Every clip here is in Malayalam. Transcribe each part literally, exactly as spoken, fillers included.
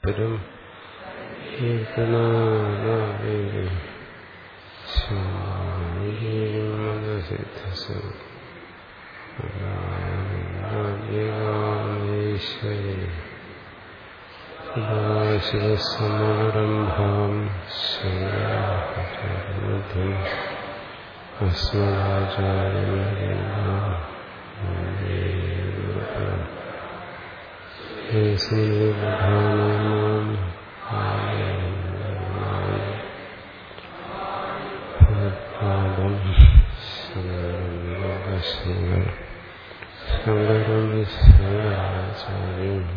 രും കീർത്തനാദായേ ശിവസമാരംഭാം ശങ്കരാചാര്യമധ്യം അസ്മദാചാര്യപര്യന്താം പാദം ശങ്കരം ശങ്കരം ശങ്കരാചാര്യം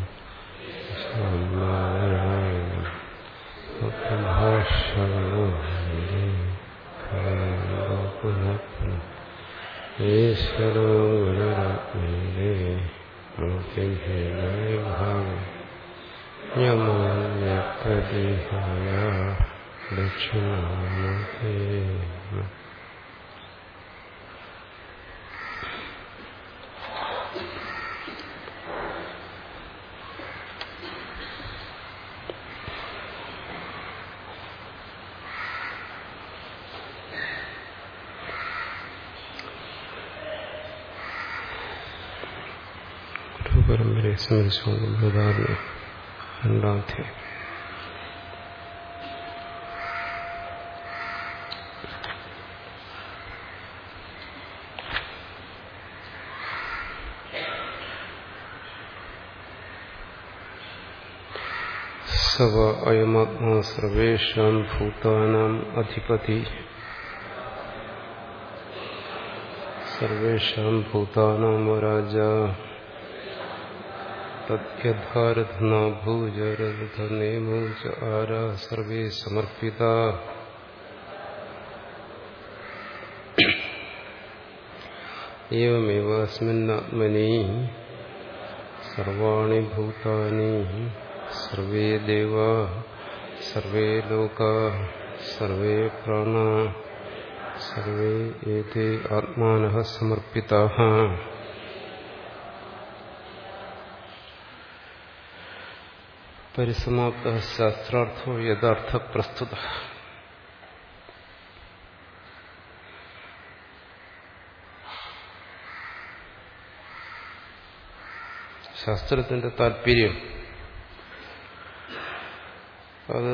ഭാഷകളോ ഈശ്വരോ ഗുരുരാത്മീയേ മൂർത്തിഭേദായ ഭാവം യമാന്യപ്രദേഹായ ദക്ഷിണാമൂർത്തേ. പരമ്പരയെ സ്മരിച്ചുകൊണ്ട് ബൃഹദാരണ്യ രണ്ടാധ്യായം. സവ അയമാത്മാ സർവേഷാം ഭൂതാനാം അധിപതി സർവേഷാം ഭൂതാനാം രാജാ തദ്യഥാരഥനാ ഭൂജരഥനേമോ ച ആരാ സർവേ സമർപ്പിതാ. ഏവമേവ അസ്മിന്നാത്മനി സർവാണി ഭൂതാനി സർവേ ദേവാ സർവേ ലോകാ സർവേ പ്രാണാ സർവേ ഏതേ ആത്മാനഃ സമർപ്പിതാഃ. പരിസമാപ്തഃ ശാസ്ത്രാർത്ഥോ യഥാർത്ഥ പ്രസ്തുതഃ. ശാസ്ത്രത്തിന്റെ താല്പര്യം അത്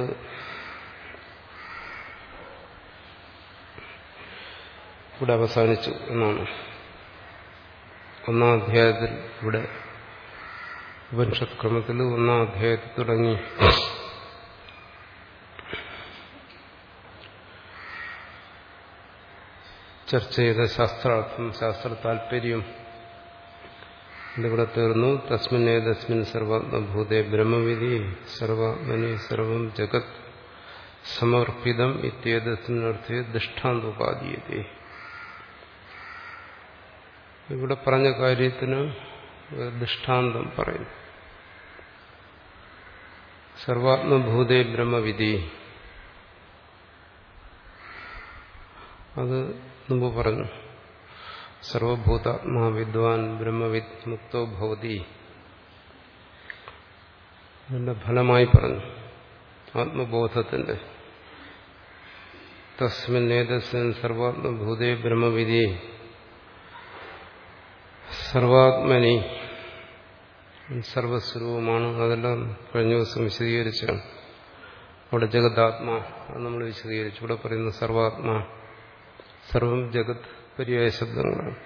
ഇവിടെ അവസാനിച്ചു എന്നാണ്. ഒന്നാം അധ്യായത്തിൽ ഇവിടെ ഉപനിഷത്ത് ക്രമത്തിൽ ഒന്നാം അധ്യായത്തിൽ തുടങ്ങി ചർച്ച ചെയ്ത ശാസ്ത്രാർത്ഥം, ശാസ്ത്ര താല്പര്യം ഇതിവിടെ തീർന്നു. തസ്മിന്നേ തസ്മിൻ സർവാത്മഭൂതേ ബ്രഹ്മവിധി സർവാത്മനി സർവം ജഗത് സമർപ്പിതം ഇത്യേതസ്മിന്നർത്ഥേ ദൃഷ്ടാന്തോപാദീയതേ. ഇവിടെ പറഞ്ഞ കാര്യത്തിന് ദൃഷ്ടാന്തം പറയും. സർവാത്മഭൂതേ ബ്രഹ്മവിധി, അത് മുമ്പ് പറഞ്ഞു. സർവഭൂതാത്മാ വിദ്വാൻ ബ്രഹ്മവിദ് മുക്തോ ഭവതി. അതിന്റെ ഫലമായി പറഞ്ഞു ആത്മബോധത്തിന്റെ. തസ്മിന്നേതസ്മിൻ സർവാത്മഭൂതേ ബ്രഹ്മവിധി സർവാത്മനി സർവസ്വരൂപമാണ്. അതെല്ലാം കഴിഞ്ഞ ദിവസം വിശദീകരിച്ചാണ്. അവിടെ ജഗദാത്മാ അത് നമ്മൾ വിശദീകരിച്ചു. ഇവിടെ പറയുന്ന സർവാത്മാ, സർവം ജഗത് പര്യായ ശബ്ദങ്ങളാണ്.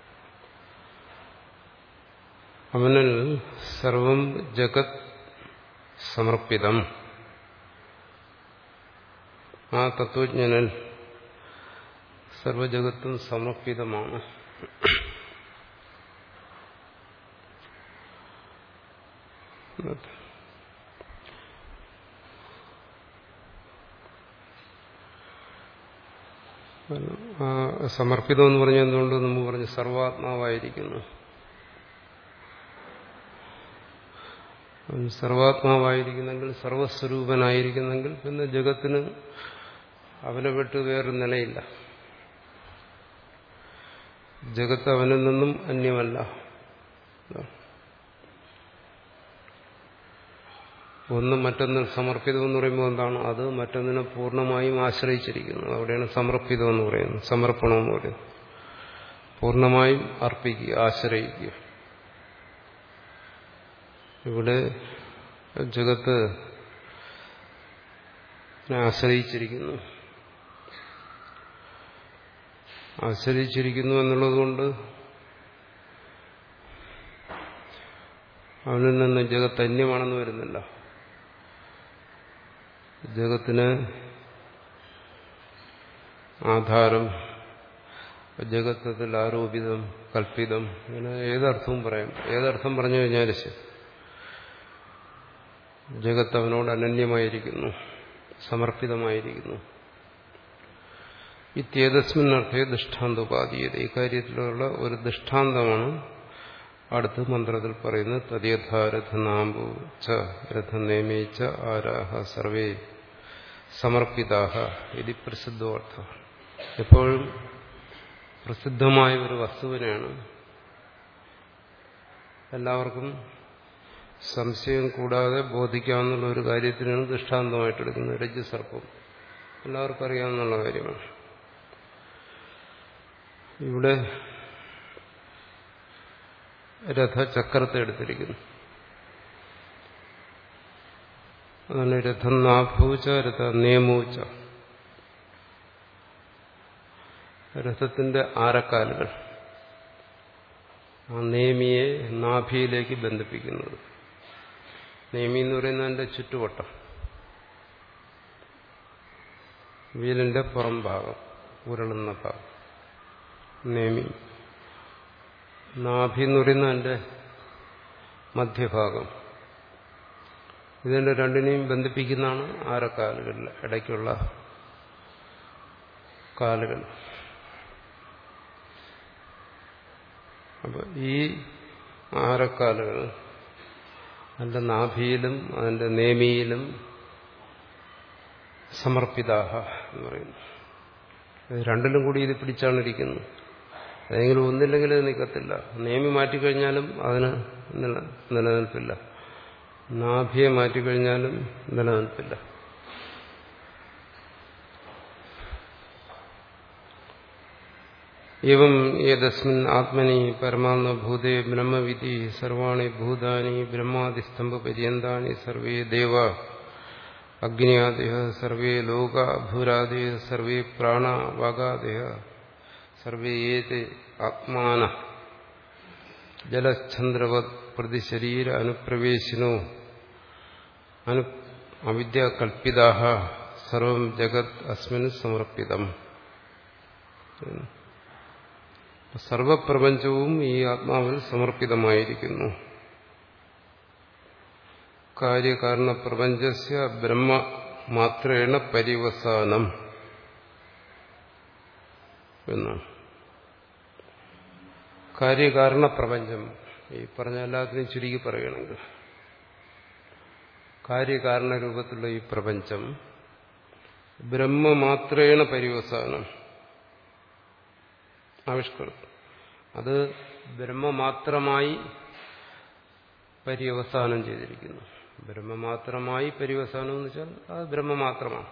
അവനിൽ സർവം ജഗത് സമർപ്പിതം. ആ തത്വജ്ഞനിൽ സർവജഗത്തും സമർപ്പിതമാണ്. സമർപ്പിതം എന്ന് പറഞ്ഞാൽ എന്തുകൊണ്ട് നമ്മൾ പറഞ്ഞു സർവാത്മാവായിരിക്കുന്നു. സർവാത്മാവായിരിക്കുന്നെങ്കിൽ സർവസ്വരൂപനായിരിക്കുന്നെങ്കിൽ പിന്നെ ജഗത്തിന് അവനെ വിട്ട് വേറൊരു നിലയില്ല. ജഗത്ത് അവനിൽ നിന്നും അന്യമല്ല. ഒന്ന് മറ്റൊന്നിൽ സമർപ്പിതം എന്ന് പറയുമ്പോൾ എന്താണ്? അത് മറ്റൊന്നിനെ പൂർണ്ണമായും ആശ്രയിച്ചിരിക്കുന്നു. അവിടെയാണ് സമർപ്പിതം എന്ന് പറയുന്നത്, സമർപ്പണം എന്ന് പറയുന്നത്. പൂർണ്ണമായും അർപ്പിക്കുക, ആശ്രയിക്കുക. ഇവിടെ ജഗത്ത് ആശ്രയിച്ചിരിക്കുന്നു. ആശ്രയിച്ചിരിക്കുന്നു എന്നുള്ളതുകൊണ്ട് അവനിൽ നിന്ന് ജഗത്ത് അന്യമാണെന്ന് വരുന്നില്ല. ജഗത്തിന് ആധാരം, ജഗത്തിൽ ആരോപിതം, കൽപ്പിതം, ഇങ്ങനെ ഏതർത്ഥവും പറയാം. ഏതർത്ഥം പറഞ്ഞു കഴിഞ്ഞാൽ ജഗത്ത് അവനോട് അനന്യമായിരിക്കുന്നു, സമർപ്പിതമായിരിക്കുന്നു. ഇത്യേതസ്മിൻ അർത്ഥേ ദൃഷ്ടാന്തോപാധീയത. ഇക്കാര്യത്തിലുള്ള ഒരു ദൃഷ്ടാന്തമാണ് അടുത്ത മന്ത്രത്തിൽ പറയുന്നത്. തദ്യഥാ രഥനാംബു ച രഥനേമേ ച ആരാഹ സർവേ സമർപ്പിതാഹ ഇത് പ്രസിദ്ധോർത്ഥ. എപ്പോഴും പ്രസിദ്ധമായ ഒരു വസ്തുവിനെയാണ് എല്ലാവർക്കും സംശയം കൂടാതെ ബോധിക്കാവുന്ന ഒരു കാര്യത്തിനാണ് ദൃഷ്ടാന്തമായിട്ടെടുക്കുന്നത്. രജ്ജുസർപ്പം എല്ലാവർക്കും അറിയാവുന്ന കാര്യമാണ്. ഇവിടെ രഥചക്രത്തെ എടുത്തിരിക്കുന്നു. അതാണ് രഥം നാഭൂച്ച രഥ നിയമൂച്ച. രഥത്തിന്റെ ആരക്കാലുകൾ ആ നേമിയെ നാഭിയിലേക്ക് ബന്ധിപ്പിക്കുന്നത്. നേമി എന്ന് പറയുന്നതിന്റെ ചുറ്റുവട്ടം, വീലിന്റെ പുറം ഭാഗം, ഉരുളുന്ന ഭാഗം നേമി. നാഭി എന്ന് പറയുന്ന അതിന്റെ മധ്യഭാഗം. ഇതിന്റെ രണ്ടിനെയും ബന്ധിപ്പിക്കുന്നതാണ് ആരക്കാലുകളിൽ ഇടയ്ക്കുള്ള കാലുകൾ. അപ്പൊ ഈ ആരക്കാലുകൾ അതിന്റെ നാഭിയിലും അതിന്റെ നേമിയിലും സമർപ്പിതാഹ എന്ന് പറയുന്നു. രണ്ടിലും കൂടി ഇത് പിടിച്ചാണ് ഇരിക്കുന്നത്. ഏതെങ്കിലും ഒന്നില്ലെങ്കിൽ അത് നിൽക്കത്തില്ല. നേമി മാറ്റിക്കഴിഞ്ഞാലും അതിന് നിലനിൽപ്പില്ല, നാഭിയെ മാറ്റിക്കഴിഞ്ഞാലും നിലനിൽപ്പില്ല. ഏവം ഏതസ്മിൻ ആത്മനി പരമാത്മഭൂതേ ബ്രഹ്മവിധി സർവാണി ഭൂതാനി ബ്രഹ്മാദിസ്തംഭ പര്യന്താനി സർവേ ദേവ അഗ്നിയാദയ സർവേ ലോക ഭൂരാദയ സർവേ പ്രാണ വാഗാദയ സർവേ ഏതേ ആത്മാന ജലച്ഛന്ദ്രവത് പ്രതിശരീര അനുപ്രവേശിനോ അനു അവിദ്യാകൽപ്പിതാഃ സർവം ജഗത് അസ്മിൻ സമർപ്പിതം. സർവപ്രപഞ്ചവും ഈ ആത്മാവിൽ സമർപ്പിതമായിരിക്കുന്നു. കാര്യകാരണ പ്രപഞ്ചസ്യ ബ്രഹ്മ മാത്രേണ പര്യവസാനം എന്നാണ്. കാര്യകാരണ പ്രപഞ്ചം ഈ പറഞ്ഞ എല്ലാത്തിനും ചുരുക്കി പറയുകയാണെങ്കിൽ കാര്യകാരണ രൂപത്തിലുള്ള ഈ പ്രപഞ്ചം ബ്രഹ്മമാത്രേണ പര്യവസാനം ആവിഷ്കൃതം. അത് ബ്രഹ്മമാത്രമായി പര്യവസാനം ചെയ്തിരിക്കുന്നു. ബ്രഹ്മമാത്രമായി പര്യവസാനം എന്ന് വെച്ചാൽ അത് ബ്രഹ്മമാത്രമാണ്.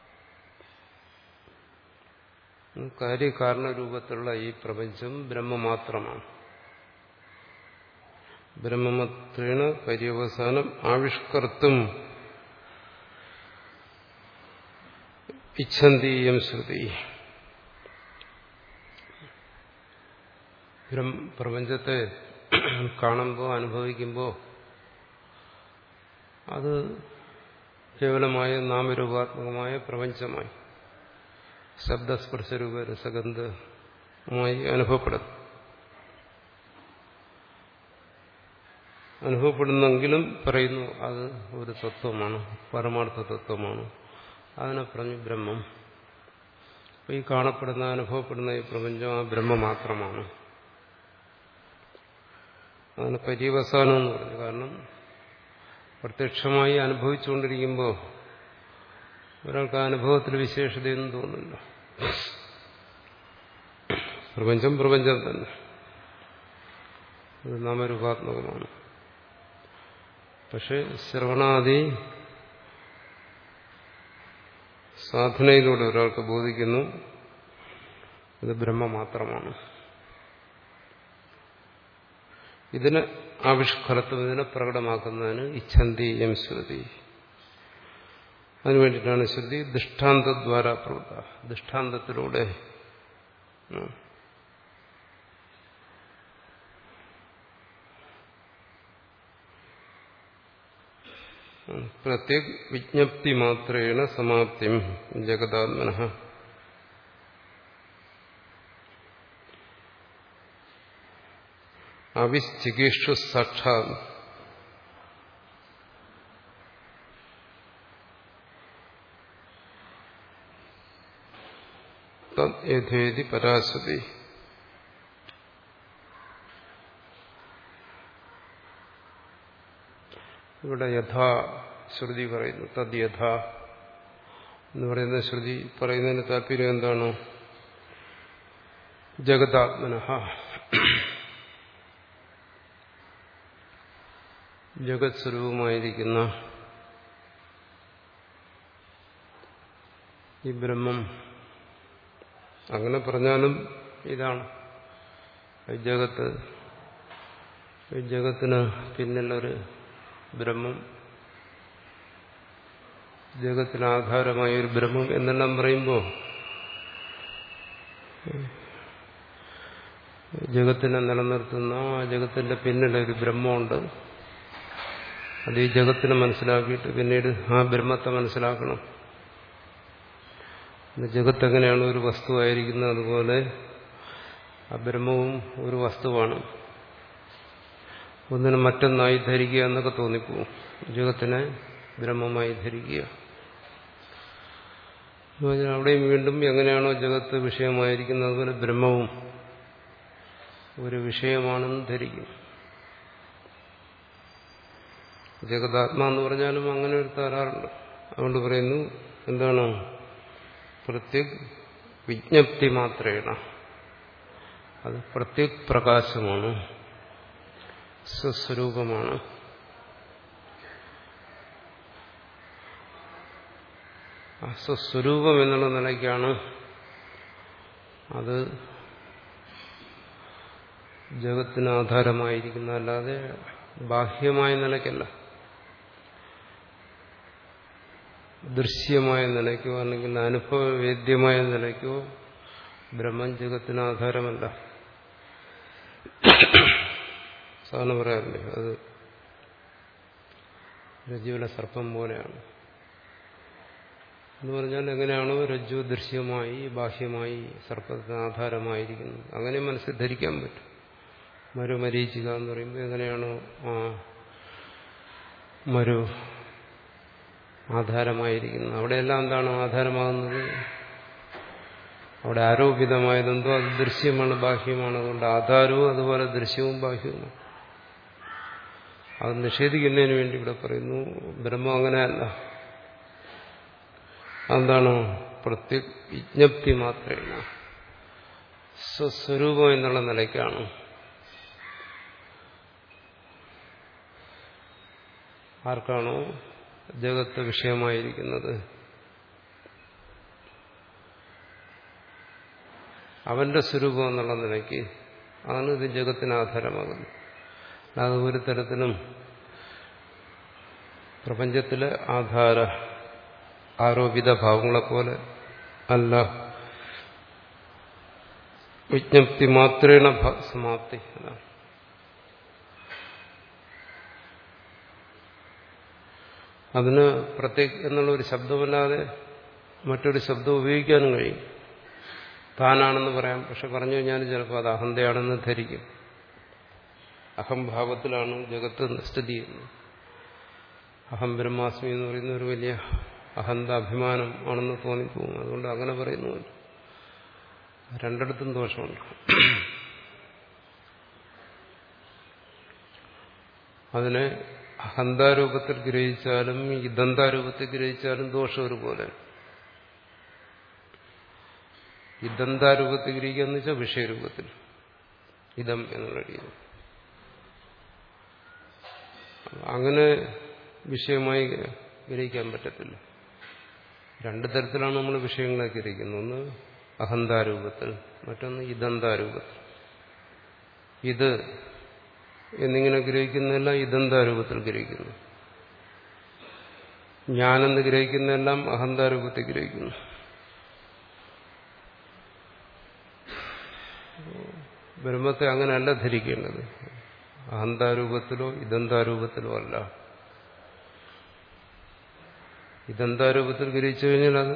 കാര്യകാരണ രൂപത്തിലുള്ള ഈ പ്രപഞ്ചം ബ്രഹ്മമാത്രമാണ്. ബ്രഹ്മമാത്രേണ പര്യവസാനം ആവിഷ്കർത്തും ഇച്ഛന്തീയം ശ്രുതി. പ്രപഞ്ചത്തെ കാണുമ്പോൾ അനുഭവിക്കുമ്പോൾ അത് കേവലമായ നാമരൂപാത്മകമായ പ്രപഞ്ചമായി ശബ്ദസ്പർശരൂപ രസഗന്ധമായി അനുഭവപ്പെടുന്നു. അനുഭവപ്പെടുന്നെങ്കിലും പറയുന്നു അത് ഒരു തത്വമാണ്, പരമാർത്ഥ തത്വമാണ്. അതിനെ പറഞ്ഞു ബ്രഹ്മം. അപ്പോൾ ഈ കാണപ്പെടുന്ന അനുഭവപ്പെടുന്ന ഈ പ്രപഞ്ചം ആ ബ്രഹ്മ മാത്രമാണ്. അതിന് പര്യവസാനം എന്ന് പറഞ്ഞു. കാരണം പ്രത്യക്ഷമായി അനുഭവിച്ചുകൊണ്ടിരിക്കുമ്പോൾ ഒരാൾക്ക് ആ അനുഭവത്തിൽ വിശേഷതയൊന്നും തോന്നില്ല. പ്രപഞ്ചം പ്രപഞ്ചം തന്നെ, അത് നാമരൂപാത്മകമാണ്. പക്ഷെ ശ്രവണാദി സാധനയിലൂടെ ഒരാൾക്ക് ബോധിക്കുന്നു ഇത് ബ്രഹ്മ മാത്രമാണ്. ഇതിന് ആവിഷ്കലത്വം, ഇതിനെ പ്രകടമാക്കുന്നതിന് ഇച്ഛന്തി എം ശ്രുതി. അതിനുവേണ്ടിയിട്ടാണ് ശ്രുതി ദൃഷ്ടാന്തദ്വാര പ്രവൃത്ത, ദൃഷ്ടാന്തത്തിലൂടെ പ്രത്യേക വിജ്ഞപ്തി മാത്രേണ സമാപ്തിം ജഗതാത്മനഃ. അവിശ്ചികീഷു സാക്ഷാത് തദ്യഥേതി പരാശ്രുതി. ഇവിടെ യഥാ ശ്രുതി പറയുന്നു. തദ് യഥാ എന്ന് പറയുന്ന ശ്രുതി പറയുന്നതിന് താല്പര്യം എന്താണ്? ജഗതാത്മനഃ, ജഗത് സ്വരൂപമായിരിക്കുന്ന ഈ ബ്രഹ്മം, അങ്ങനെ പറഞ്ഞാലും ഇതാണ് ജഗത്ത്. ഈ ജഗത്തിന് പിന്നിലൊരു ബ്രഹ്മം, ജഗത്തിന് ആധാരമായ ഒരു ബ്രഹ്മം എന്നെല്ലാം പറയുമ്പോൾ ജഗത്തിനെ നിലനിർത്തുന്ന ആ ജഗത്തിന്റെ പിന്നിലൊരു ബ്രഹ്മമുണ്ട്. അത് ഈ ജഗത്തിനെ മനസ്സിലാക്കിയിട്ട് പിന്നീട് ആ ബ്രഹ്മത്തെ മനസ്സിലാക്കണം. ജഗത്ത് എങ്ങനെയാണ് ഒരു വസ്തുവായിരിക്കുന്നത്, അതുപോലെ ആ ബ്രഹ്മവും ഒരു വസ്തുവാണ്. ഒന്നിനെ മറ്റൊന്നായി ധരിക്കുക എന്നൊക്കെ തോന്നിപ്പോവും. ജഗത്തിനെ ബ്രഹ്മമായി ധരിക്കുക. അവിടെയും വീണ്ടും എങ്ങനെയാണോ ജഗത്ത് വിഷയമായിരിക്കുന്നത് അതുപോലെ ബ്രഹ്മവും ഒരു വിഷയമാണെന്ന് ധരിക്കും. ജഗതാത്മാ എന്ന് പറഞ്ഞാലും അങ്ങനെ ഒരു തരാറുണ്ട്. അതുകൊണ്ട് പറയുന്നു എന്താണ്? പ്രത്യേക് വിജ്ഞപ്തി മാത്രേണ, അത് പ്രത്യേക് പ്രകാശമാണ്, സ്വസ്വരൂപമാണ്. ആ സ്വസ്വരൂപം എന്നുള്ള നിലയ്ക്കാണ് അത് ജഗത്തിന് ആധാരമായിരിക്കുന്നത്, അല്ലാതെ ബാഹ്യമായ നിലയ്ക്കല്ല. ദൃശ്യമായ നിലയ്ക്കോ അല്ലെങ്കിൽ അനുഭവവേദ്യമായ നിലയ്ക്കോ ബ്രഹ്മം ജഗത്തിന് ആധാരമല്ല. സാധാരണ പറയാറില്ലേ, അത് രജ്ജുവിലെ സർപ്പം പോലെയാണ് എന്ന് പറഞ്ഞാൽ എങ്ങനെയാണോ രജ്ജു ദൃശ്യമായി ബാഹ്യമായി സർപ്പത്തിന് ആധാരമായിരിക്കുന്നത് അങ്ങനെ മനസ്സിൽ ധരിക്കാൻ പറ്റും. മരുമരീചിക എന്ന് പറയുമ്പോൾ എങ്ങനെയാണോ ആ മരു ആധാരമായിരിക്കുന്നത്, അവിടെയെല്ലാം എന്താണ് ആധാരമാകുന്നത്? അവിടെ ആരോപിതമായതെന്തോ അത് ദൃശ്യമാണ്, ബാഹ്യമാണ്. അതുകൊണ്ട് ആധാരവും അതുപോലെ ദൃശ്യവും ബാഹ്യവുമാണ്. അത് നിഷേധിക്കുന്നതിന് വേണ്ടി ഇവിടെ പറയുന്നു ബ്രഹ്മം അങ്ങനെയല്ല. എന്താണ്? പ്രത്യേക വിജ്ഞപ്തി മാത്രമേ, സ്വസ്വരൂപം എന്നുള്ള നിലയ്ക്കാണ്. ആർക്കാണോ ജഗത്ത് വിഷയമായിരിക്കുന്നത് അവന്റെ സ്വരൂപം എന്നുള്ള നിലയ്ക്ക് ആണ് ഇത് ജഗത്തിന് ആധാരമാകുന്നത്. അത് ഒരു തരത്തിലും പ്രപഞ്ചത്തിലെ ആധാര ആരോപിത ഭാവങ്ങളെപ്പോലെ അല്ല. വിജ്ഞപ്തി മാത്രേണ സമാപ്തി. അതിന് പ്രത്യേക എന്നുള്ള ഒരു ശബ്ദമല്ലാതെ മറ്റൊരു ശബ്ദം ഉപയോഗിക്കാനും കഴിയും. താനാണെന്ന് പറയാം, പക്ഷെ പറഞ്ഞു കഴിഞ്ഞാൽ ചിലപ്പോൾ അത് അഹന്തയാണെന്ന് ധരിക്കും. അഹംഭാവത്തിലാണ് ജഗത്ത് സ്ഥിതി ചെയ്യുന്നത്. അഹം ബ്രഹ്മാസ്മി എന്ന് പറയുന്ന ഒരു വലിയ അഹന്ത അഭിമാനം ആണെന്ന് തോന്നിപ്പോകും. അതുകൊണ്ട് അങ്ങനെ പറയുന്നുണ്ട്. രണ്ടിടത്തും ദോഷമുണ്ട്. അതിനെ അഹന്താരൂപത്തിൽ ഗ്രഹിച്ചാലും ഇദന്താരൂപത്തിൽ ഗ്രഹിച്ചാലും ദോഷം ഒരുപോലെ. ഇദന്താരൂപത്തിൽ ഗ്രഹിക്കുക എന്ന് വെച്ചാൽ വിഷയരൂപത്തിൽ, ഇതം എന്നുള്ള രീതി. അങ്ങനെ വിഷയമായി ഗ്രഹിക്കാൻ പറ്റത്തില്ല. രണ്ടു തരത്തിലാണ് നമ്മൾ വിഷയങ്ങളെ ഗ്രഹിക്കുന്നത്. ഒന്ന് അഹന്താരൂപത്തിൽ, മറ്റൊന്ന് ഇദന്താരൂപത്തിൽ. ഇത് എന്നിങ്ങനെ ഗ്രഹിക്കുന്നതെല്ലാം ഇദന്താരൂപത്തിൽ ഗ്രഹിക്കുന്നു. ഞാനെന്ന് ഗ്രഹിക്കുന്നതെല്ലാം അഹന്താരൂപത്തിൽ ഗ്രഹിക്കുന്നു. ബ്രഹ്മത്തെ അങ്ങനെയല്ല ധരിക്കേണ്ടത്. അഹന്താരൂപത്തിലോ ഇദന്താരൂപത്തിലോ അല്ല. ഇദന്താരൂപത്തിൽ ഗ്രഹിച്ചു കഴിഞ്ഞാൽ അത്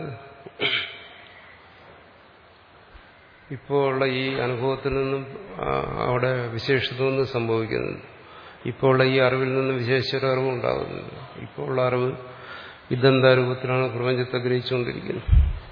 ഇപ്പോൾ ഉള്ള ഈ അനുഭവത്തിൽ നിന്നും അവിടെ വിശേഷത്വമൊന്നും സംഭവിക്കുന്നില്ല. ഇപ്പോൾ ഉള്ള ഈ അറിവിൽ നിന്നും വിശേഷിച്ചൊരു അറിവ് ഉണ്ടാകുന്നില്ല. ഇപ്പോൾ ഉള്ള അറിവ് ഇദന്താരൂപത്തിലാണ് പ്രപഞ്ചത്തെ ഗ്രഹിച്ചുകൊണ്ടിരിക്കുന്നത്.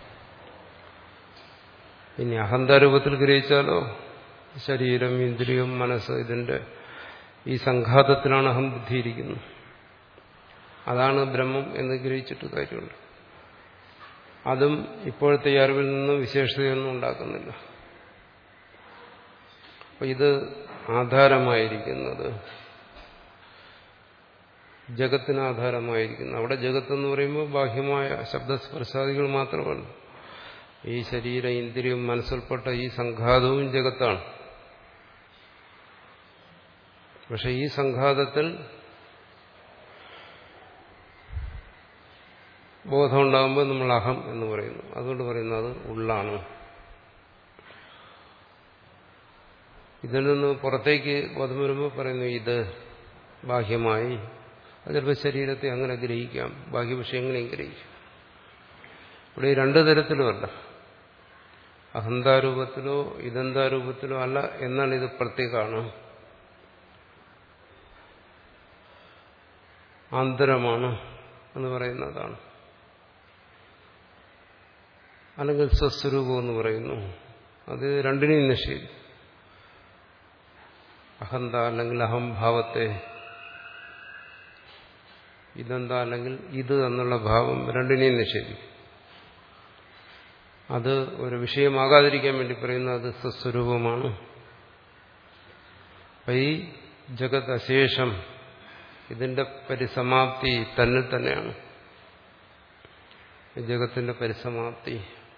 ഇനി അഹന്താരൂപത്തിൽ ഗ്രഹിച്ചാലോ ശരീരം, ഇന്ദ്രിയം, മനസ്സ്, ഇതിന്റെ ഈ സംഘാതത്തിലാണ് അഹംബുദ്ധി ഇരിക്കുന്നത്. അതാണ് ബ്രഹ്മം എന്ന് ഗ്രഹിച്ചിട്ട് കാര്യമുണ്ട്. അതും ഇപ്പോഴത്തെ ഈ അറിവിൽ നിന്നും വിശേഷതയൊന്നും ഉണ്ടാക്കുന്നില്ല. അപ്പൊ ഇത് ആധാരമായിരിക്കുന്നത് ജഗത്തിന് ആധാരമായിരിക്കുന്നു. അവിടെ ജഗത്തെന്ന് പറയുമ്പോൾ ബാഹ്യമായ ശബ്ദസ്പർശാദികൾ മാത്രമല്ല. ഈ ശരീര, ഇന്ദ്രിയം, മനസ്സുൾപ്പെട്ട ഈ സംഘാതവും ജഗത്താണ്. പക്ഷെ ഈ സംഘാതത്തിൽ ബോധം ഉണ്ടാകുമ്പോൾ നമ്മൾ അഹം എന്ന് പറയുന്നു. അതുകൊണ്ട് പറയുന്നത് ഉള്ളാണ്. ഇതിൽ നിന്ന് പുറത്തേക്ക് ബോധം വരുമ്പോൾ പറയുന്നു ഇത് ബാഹ്യമായി. അത് ചിലപ്പോൾ ശരീരത്തെ അങ്ങനെ ഗ്രഹിക്കാം, ബാഹ്യ വിഷയങ്ങളെയും ഗ്രഹിക്കാം. ഇവിടെ ഈ രണ്ടു തരത്തിലുമല്ല, അഹന്താരൂപത്തിലോ ഇദന്താരൂപത്തിലോ അല്ല എന്നാണ് ഇത് പ്രത്യേകമാണ്. ആന്തരമാണ് എന്ന് പറയുന്നതാണ്. അല്ലെങ്കിൽ സ്വസ്വരൂപം എന്ന് പറയുന്നു. അത് രണ്ടിനെയും നിഷേധിക്കും. അഹന്ത അല്ലെങ്കിൽ അഹംഭാവത്തെ, ഇതെന്താ അല്ലെങ്കിൽ ഇത് എന്നുള്ള ഭാവം രണ്ടിനെയും നിഷേധിക്കും. അത് ഒരു വിഷയമാകാതിരിക്കാൻ വേണ്ടി പറയുന്നത് അത് സ്വസ്വരൂപമാണ്. അപ്പൊ ഈ ജഗത് അശേഷം, ഇതിന്റെ പരിസമാപ്തി തന്നിൽ തന്നെയാണ്. ഈ ജഗത്തിന്റെ പരിസമാപ്തി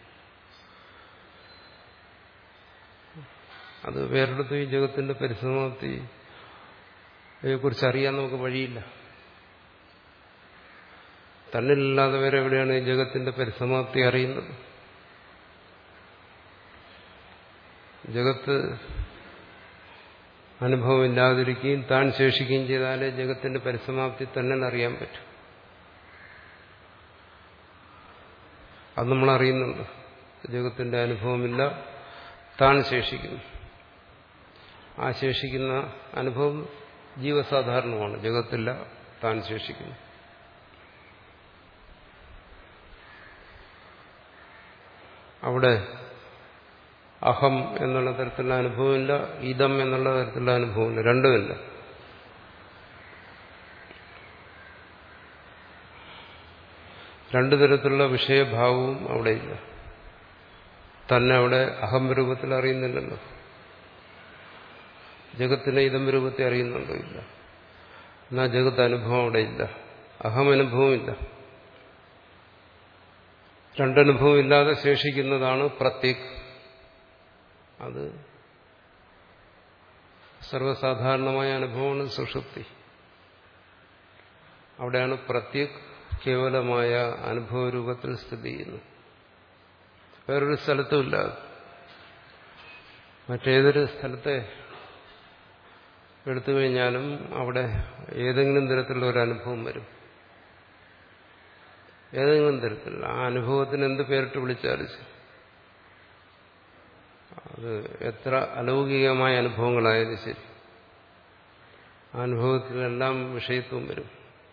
അത് വേറെടുത്തും ഈ ജഗത്തിന്റെ പരിസമാപ്തിയെ കുറിച്ച് അറിയാൻ നമുക്ക് വഴിയില്ല. തന്നിലില്ലാതെ വേറെ എവിടെയാണ് ഈ ജഗത്തിന്റെ പരിസമാപ്തി അറിയുന്നത്? ജഗത്ത് അനുഭവമില്ലാതിരിക്കുകയും താൻ ശേഷിക്കുകയും ചെയ്താലേ ജഗത്തിന്റെ പരിസമാപ്തി തന്നെ അറിയാൻ പറ്റും. അത് നമ്മൾ അറിയുന്നുണ്ട്. ജഗത്തിന്റെ അനുഭവമില്ല, താൻ ശേഷിക്കുന്നു. ആ ശേഷിക്കുന്ന അനുഭവം ജീവസാധാരണമാണ്. ജഗത്തില്ല, താൻ ശേഷിക്കുന്നു. അവിടെ അഹം എന്നുള്ള തരത്തിലുള്ള അനുഭവമില്ല, ഇതം എന്നുള്ള തരത്തിലുള്ള അനുഭവമില്ല, രണ്ടുമില്ല. രണ്ടു തരത്തിലുള്ള വിഷയഭാവവും അവിടെയില്ല. തന്നെ അവിടെ അഹം രൂപത്തിൽ അറിയുന്നില്ലല്ലോ. ജഗത്തിനെ ഇതം രൂപത്തെ അറിയുന്നുണ്ടോ? ഇല്ല. എന്നാൽ ജഗത്ത് അനുഭവം അവിടെ ഇല്ല, അഹമനുഭവമില്ല. രണ്ടനുഭവം ഇല്ലാതെ ശേഷിക്കുന്നതാണ് പ്രത്യേക്. അത് സർവ്വസാധാരണമായ അനുഭവമാണ് സുഷുപ്തി. അവിടെയാണ് പ്രത്യേക് കേവലമായ അനുഭവ രൂപത്തിൽ സ്ഥിതി ചെയ്യുന്നത്. വേറൊരു സ്ഥലത്തുമില്ല. മറ്റേതൊരു സ്ഥലത്തെ എടുത്തു കഴിഞ്ഞാലും അവിടെ ഏതെങ്കിലും തരത്തിലുള്ള ഒരു അനുഭവം വരും. ഏതെങ്കിലും തരത്തിൽ ആ അനുഭവത്തിന് എന്ത് പേരിട്ട് വിളിച്ചാലും അത് എത്ര അലൗകികമായ അനുഭവങ്ങളായാലും ശരി, ആ അനുഭവത്തിലെല്ലാം വിഷയത്വം വരും.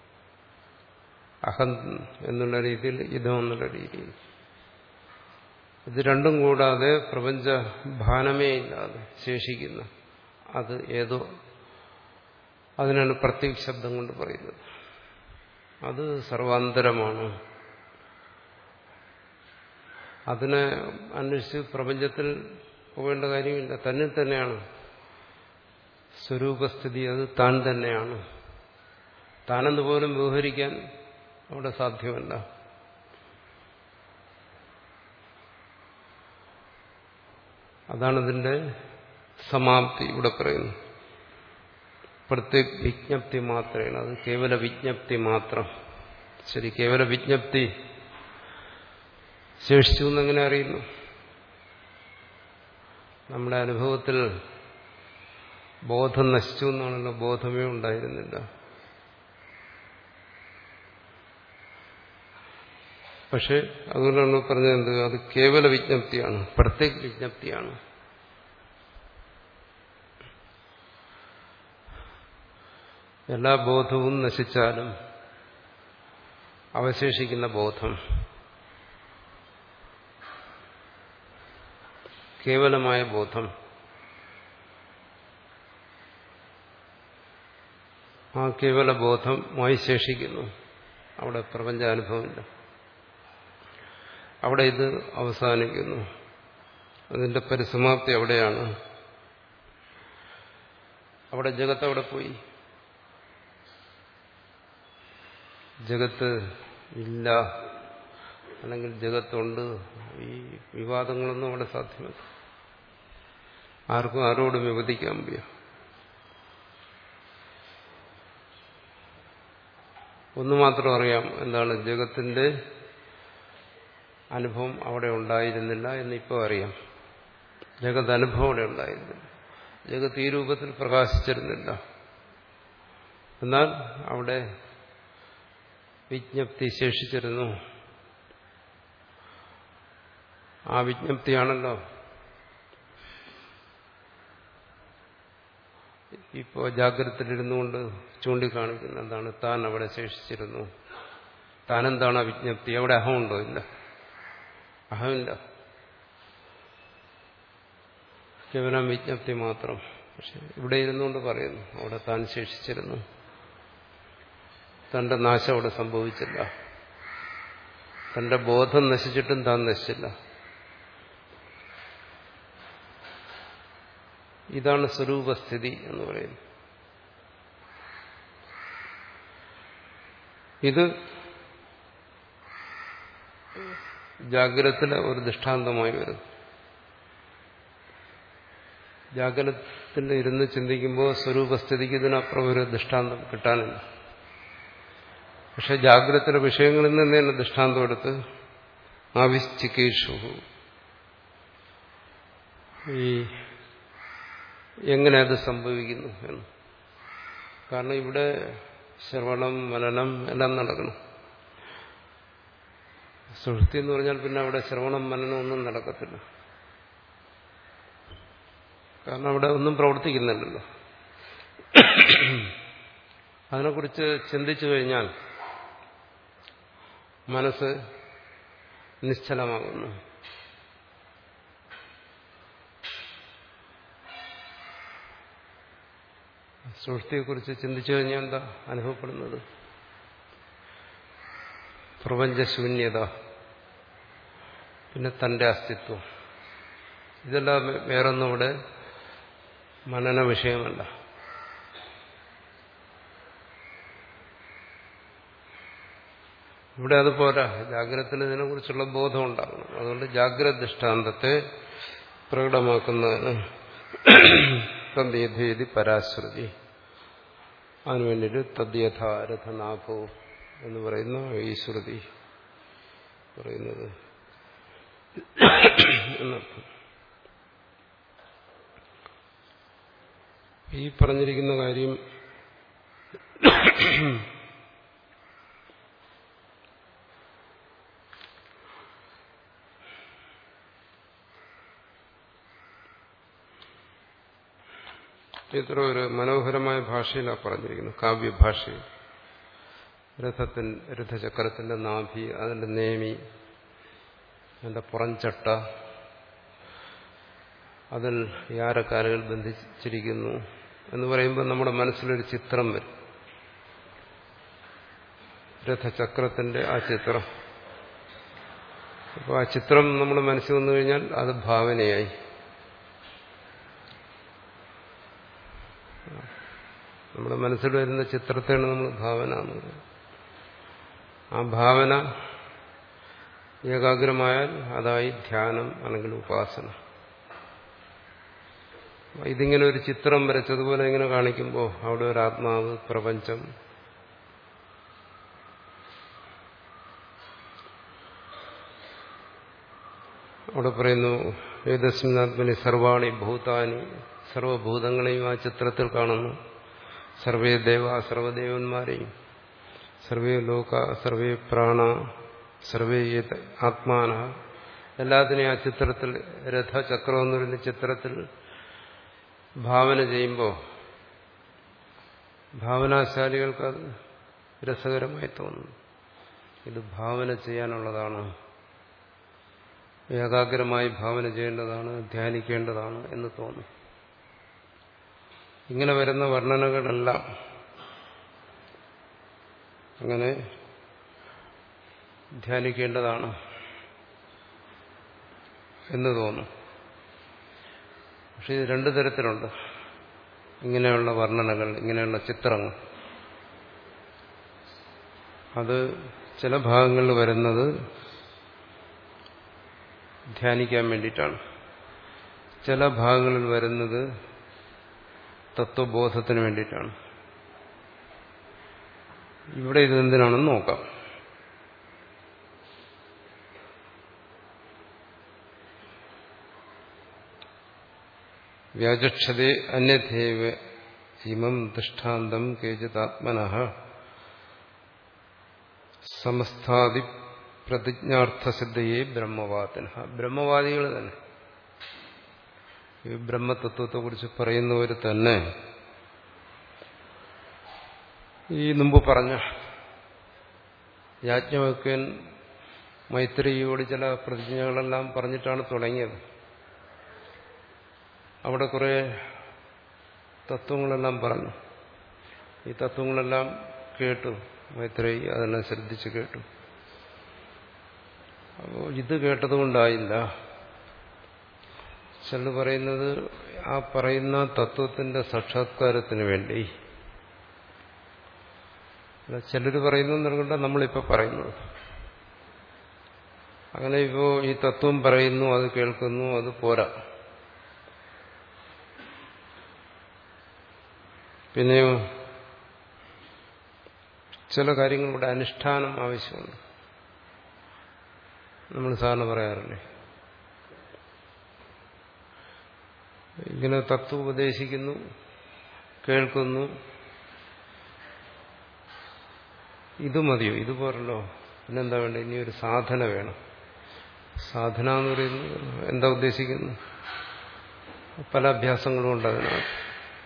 അഹം എന്നുള്ള രീതിയിൽ, ഇതം എന്നുള്ള രീതിയിൽ. ഇത് രണ്ടും കൂടാതെ പ്രപഞ്ച ഭാനമേ ഇല്ലാതെ ശേഷിക്കുന്ന അത് ഏതോ, അതിനാണ് പ്രത്യേക ശബ്ദം കൊണ്ട് പറയുന്നത്. അത് സർവാന്തരമാണ്. അതിനെ അന്വേഷിച്ച് പ്രപഞ്ചത്തിൽ പോകേണ്ട കാര്യമില്ല. തന്നിൽ തന്നെയാണ് സ്വരൂപസ്ഥിതി. അത് താൻ തന്നെയാണ്. താനെന്ന് പോലും വ്യവഹരിക്കാൻ അവിടെ സാധ്യമല്ല. അതാണ് ഇതിന്റെ സമാപ്തി ഇവിടെ പറയുന്നു. പ്രത്യേക വിജ്ഞപ്തി മാത്രമാണ്. അത് കേവല വിജ്ഞപ്തി മാത്രം. ശരി, കേവല വിജ്ഞപ്തി ശേഷിച്ചു എന്നെങ്ങനെ അറിയുന്നു? നമ്മുടെ അനുഭവത്തിൽ ബോധം നശിച്ചു എന്നാണല്ലോ, ബോധമേ ഉണ്ടായിരുന്നില്ല. പക്ഷെ അതുകൊണ്ടാണ് പറഞ്ഞത് എന്ത്, അത് കേവല വിജ്ഞപ്തിയാണ്, പ്രത്യേക വിജ്ഞപ്തിയാണ്. എല്ലാ ബോധവും നശിച്ചാലും അവശേഷിക്കുന്ന ബോധം കേവലമായ ബോധം, ആ കേവല ബോധമായി ശേഷിക്കുന്നു. അവിടെ പ്രപഞ്ചാനുഭവമില്ല, അവിടെ ഇത് അവസാനിക്കുന്നു. അതിന്റെ പരിസമാപ്തി അവിടെയാണ്. അവിടെ ജഗത്ത് അവിടെ പോയി. ജഗത്ത് ഇല്ല അല്ലെങ്കിൽ ജഗത്തുണ്ട്, ഈ വിവാദങ്ങളൊന്നും അവിടെ സാധ്യമല്ല. ആർക്കും ആരോടും വിവദിക്കാൻ വയ്യ. ഒന്ന് മാത്രം അറിയാം, എന്താണ്, ജഗത്തിന്റെ അനുഭവം അവിടെ ഉണ്ടായിരുന്നില്ല എന്നിപ്പോൾ അറിയാം. ജഗത് അനുഭവം അവിടെ ഉണ്ടായിരുന്നില്ല, ജഗത്ത് ഈ രൂപത്തിൽ പ്രകാശിച്ചിരുന്നില്ല. എന്നാൽ അവിടെ വിജ്ഞപ്തി ശേഷിച്ചിരുന്നു. ആ വിജ്ഞപ്തിയാണല്ലോ ഇപ്പോൾ ജാഗ്രതയിലിരുന്നുകൊണ്ട് ചൂണ്ടിക്കാണിക്കുന്നത്. എന്താണ്, താൻ അവിടെ ശേഷിച്ചിരുന്നു. താനെന്താണ് ആ വിജ്ഞപ്തി? അവിടെ അഹമുണ്ടോ? ഇല്ല, അഹമില്ല, കേവലം വിജ്ഞപ്തി മാത്രം. പക്ഷെ ഇവിടെ ഇരുന്നുകൊണ്ട് പറയുന്നു അവിടെ താൻ ശേഷിച്ചിരുന്നു. തന്റെ നാശം അവിടെ സംഭവിച്ചില്ല. തന്റെ ബോധം നശിച്ചിട്ടും താൻ നശിച്ചില്ല. ഇതാണ് സ്വരൂപസ്ഥിതി എന്ന് പറയുന്നത്. ഇത് ജാഗ്രതത്തിലെ ഒരു ദൃഷ്ടാന്തമായി വരും. ജാഗ്രതത്തിൽ ഇരുന്ന് ചിന്തിക്കുമ്പോൾ സ്വരൂപസ്ഥിതിക്ക് ഇതിനപ്പുറം ഒരു ദൃഷ്ടാന്തം കിട്ടാനില്ല. പക്ഷെ ജാഗ്രതത്തിലെ വിഷയങ്ങളിൽ നിന്ന് തന്നെ ദൃഷ്ടാന്തം എടുത്ത് ആവിശ്ചികേഷു, ഈ എങ്ങനെ അത് സംഭവിക്കുന്നു എന്ന്. കാരണം ഇവിടെ ശ്രവണം മനനം എല്ലാം നടക്കണം. സുഷുപ്തി എന്ന് പറഞ്ഞാൽ പിന്നെ അവിടെ ശ്രവണം മനനം ഒന്നും നടക്കത്തില്ല. കാരണം അവിടെ ഒന്നും പ്രവർത്തിക്കുന്നില്ലല്ലോ. അതിനെക്കുറിച്ച് ചിന്തിച്ചു കഴിഞ്ഞാൽ മനസ്സ് നിശ്ചലമാകുന്നു. സൃഷ്ടിയെക്കുറിച്ച് ചിന്തിച്ചു കഴിഞ്ഞാൽ എന്താ അനുഭവപ്പെടുന്നത്? പ്രപഞ്ചശൂന്യത, പിന്നെ തന്റെ അസ്തിത്വം. ഇതെല്ലാം വേറൊന്നും ഇവിടെ മനന വിഷയമല്ല. ഇവിടെ അത് പോരാ, ജാഗ്രതത്തിന് ഇതിനെക്കുറിച്ചുള്ള ബോധം ഉണ്ടാകണം. അതുകൊണ്ട് ജാഗ്രത ദൃഷ്ടാന്തത്തെ പ്രകടമാക്കുന്നതിന് തദ്യഥേതി പരാശ്രുതി, അതിനുവേണ്ടിയിട്ട് തദ്യഥാരഥനാഭോ എന്ന് പറയുന്ന ഈ ശ്രുതി പറയുന്നത് എന്നർത്ഥം. ഈ പറഞ്ഞിരിക്കുന്ന കാര്യം ഇത്ര ഒരു മനോഹരമായ ഭാഷയിലാണ് പറഞ്ഞിരിക്കുന്നത്, കാവ്യഭാഷയിൽ. രഥത്തിൻ രഥചക്രത്തിന്റെ നാഭി, അതിന്റെ നേമി, അതിന്റെ പുറംചട്ട, അതിൽ യാരക്കാലുകൾ ബന്ധിച്ചിരിക്കുന്നു എന്ന് പറയുമ്പോൾ നമ്മുടെ മനസ്സിലൊരു ചിത്രം വരും. രഥചക്രത്തിന്റെ ആ ചിത്രം. അപ്പോൾ ആ ചിത്രം നമ്മുടെ മനസ്സിൽ വന്നു കഴിഞ്ഞാൽ അത് ഭാവനയായി. നമ്മുടെ മനസ്സിൽ വരുന്ന ചിത്രത്തെയാണ് നമ്മൾ ഭാവന എന്ന് പറയുന്നത്. ആ ഭാവന ഏകാഗ്രമായാൽ അതായി ധ്യാനം അല്ലെങ്കിൽ ഉപാസന. ഇതിങ്ങനെ ഒരു ചിത്രം വരച്ചതുപോലെ ഇങ്ങനെ കാണിക്കുമ്പോൾ അവിടെ ഒരു ആത്മാവ്, പ്രപഞ്ചം, അവിടെ പറയുന്നു ഏതസ്മിന്നാത്മനി സർവാണി ഭൂതാനി, സർവഭൂതങ്ങളെയും ആ ചിത്രത്തിൽ കാണുന്നു. സർവേ ദേവ, സർവദേവന്മാരെയും, സർവേ ലോക, സർവേ പ്രാണ, സർവേ ആത്മാന, എല്ലാത്തിനെയും ആ ചിത്രത്തിൽ, രഥചക്രം എന്ന് പറയുന്ന ചിത്രത്തിൽ ഭാവന ചെയ്യുമ്പോൾ ഭാവനാശാലികൾക്ക് അത് രസകരമായി തോന്നുന്നു. ഇത് ഭാവന ചെയ്യാനുള്ളതാണ്, ഏകാഗ്രമായി ഭാവന ചെയ്യേണ്ടതാണ്, ധ്യാനിക്കേണ്ടതാണ് എന്ന് തോന്നും. ഇങ്ങനെ വരുന്ന വർണ്ണനകളെല്ലാം അങ്ങനെ ധ്യാനിക്കേണ്ടതാണ് എന്ന് തോന്നും. പക്ഷെ ഇത് രണ്ടു തരത്തിലുണ്ട്. ഇങ്ങനെയുള്ള വർണ്ണനകൾ, ഇങ്ങനെയുള്ള ചിത്രങ്ങൾ, അത് ചില ഭാഗങ്ങളിൽ വരുന്നത് ധ്യാനിക്കാൻ വേണ്ടിയിട്ടാണ്, ചില ഭാഗങ്ങളിൽ വരുന്നത് തത്വബോധത്തിന് വേണ്ടിയിട്ടാണ്. ഇവിടെ ഇതെന്തിനാണെന്ന് നോക്കാം. വ്യാചക്ഷതേ അന്യഥേവ ഇമം ദൃഷ്ടാന്തം കേചിതാത്മനഃ സമസ്ഥാദി പ്രതിജ്ഞാർത്ഥസിദ്ധയെ ബ്രഹ്മവാദിനഃ. ബ്രഹ്മവാദികൾ തന്നെ, ഈ ബ്രഹ്മതത്വത്തെക്കുറിച്ച് പറയുന്നവർ തന്നെ ഈ മുമ്പ് പറഞ്ഞ യാജ്ഞവൽക്യൻ മൈത്രിയോട് ചില പ്രതിജ്ഞകളെല്ലാം പറഞ്ഞിട്ടാണ് തുടങ്ങിയത്. അവിടെ കുറെ തത്വങ്ങളെല്ലാം പറഞ്ഞു. ഈ തത്വങ്ങളെല്ലാം കേട്ടു മൈത്രി, അതെല്ലാം ശ്രദ്ധിച്ച് കേട്ടു. അപ്പോൾ ഇത് കേട്ടതുകൊണ്ടായില്ല. ചിലർ പറയുന്നത് ആ പറയുന്ന തത്വത്തിന്റെ സാക്ഷാത്കാരത്തിന് വേണ്ടി, ചിലർ പറയുന്നു എന്നുകൊണ്ട് നമ്മളിപ്പോൾ പറയുന്നത്. അങ്ങനെ ഇപ്പോൾ ഈ തത്വം പറയുന്നു, അത് കേൾക്കുന്നു, അത് പോരാ. പിന്നെയോ ചില കാര്യങ്ങളുടെ അനുഷ്ഠാനം ആവശ്യമുണ്ട്. നമ്മൾ സാധാരണ പറയാറില്ലേ, ഇങ്ങനെ തത്വം ഉപദേശിക്കുന്നു, കേൾക്കുന്നു, ഇത് മതിയോ, ഇത് പോരല്ലോ, പിന്നെന്താ വേണ്ട, ഇനി ഒരു സാധന വേണം. സാധന എന്ന് പറയുന്നത് എന്താ ഉദ്ദേശിക്കുന്നു? പല അഭ്യാസങ്ങളും ഉണ്ട് അതിനകത്ത്.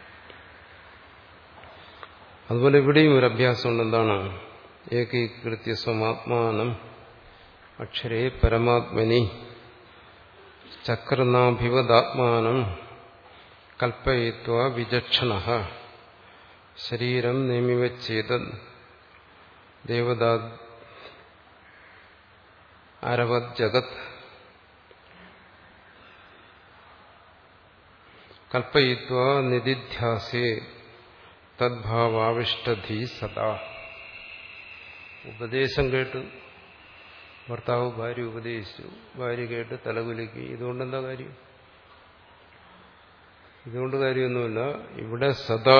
അതുപോലെ ഇവിടെയും ഒരു അഭ്യാസമുണ്ട്. എന്താണ്? ഏകീകൃത്യ സ്വമാത്മാനം അക്ഷരേ പരമാത്മനി ചക്രനാഭിവദാത്മാനം കൽപ്പയിത്വാ വിചക്ഷണഃ ശരീരം നിയമിവച്ഛേദൻ ദേവതാ അരവത് ജഗത് കൽപ്പയിത്വാ നിധിധ്യാസേ തദ്ഭാവാവിഷ്ടധി സദാ. ഉപദേശം കേട്ടു, ഭർത്താവ് ഭാര്യ ഉപദേശിച്ചു, ഭാര്യ കേട്ട് തലകുലുക്കി. ഇതുകൊണ്ടെന്താ കാര്യം? ഇതുകൊണ്ട് കാര്യമൊന്നുമില്ല. ഇവിടെ സദാ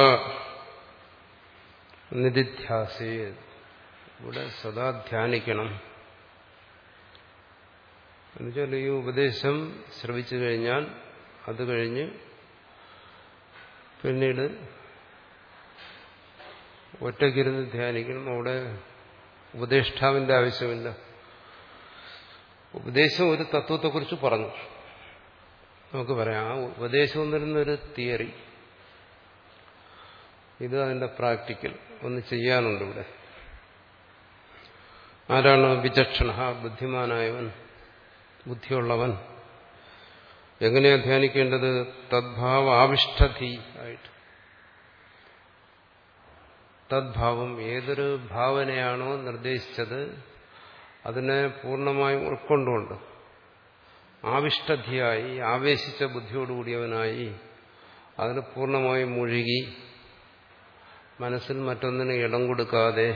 നിധിധ്യാസേ, ഇവിടെ സദാ ധ്യാനിക്കണം. എന്നുവെച്ചാൽ ഈ ഉപദേശം ശ്രവിച്ചു കഴിഞ്ഞാൽ അത് കഴിഞ്ഞ് പിന്നീട് ഒറ്റയ്ക്കിരുന്ന് ധ്യാനിക്കണം. അവിടെ ഉപദേഷ്ടാവിന്റെ ആവശ്യമില്ല. ഉപദേശം ഒരു തത്വത്തെക്കുറിച്ച് പറഞ്ഞു, നമുക്ക് പറയാം. ആ ഉപദേശം എന്നിരുന്നൊരു തിയറി, ഇത് അതിന്റെ പ്രാക്ടിക്കൽ ഒന്ന് ചെയ്യാനുണ്ട് ഇവിടെ. ആരാണ് വിചക്ഷണ? ബുദ്ധിമാനായവൻ, ബുദ്ധിയുള്ളവൻ. എങ്ങനെയാ ധ്യാനിക്കേണ്ടത്? തദ്ഭാവ ആവിഷ്ടധി ആയിട്ട്. തദ്ഭാവം, ഏതൊരു ഭാവനയാണോ നിർദ്ദേശിച്ചത് അതിനെ പൂർണ്ണമായും ഉൾക്കൊണ്ടുകൊണ്ട് ആവിഷ്ടധിയായി, ആവേശിച്ച ബുദ്ധിയോടുകൂടിയവനായി അതിന് പൂർണ്ണമായും മുഴുകി മനസ്സിൽ മറ്റൊന്നിന് ഇടം കൊടുക്കാതെ,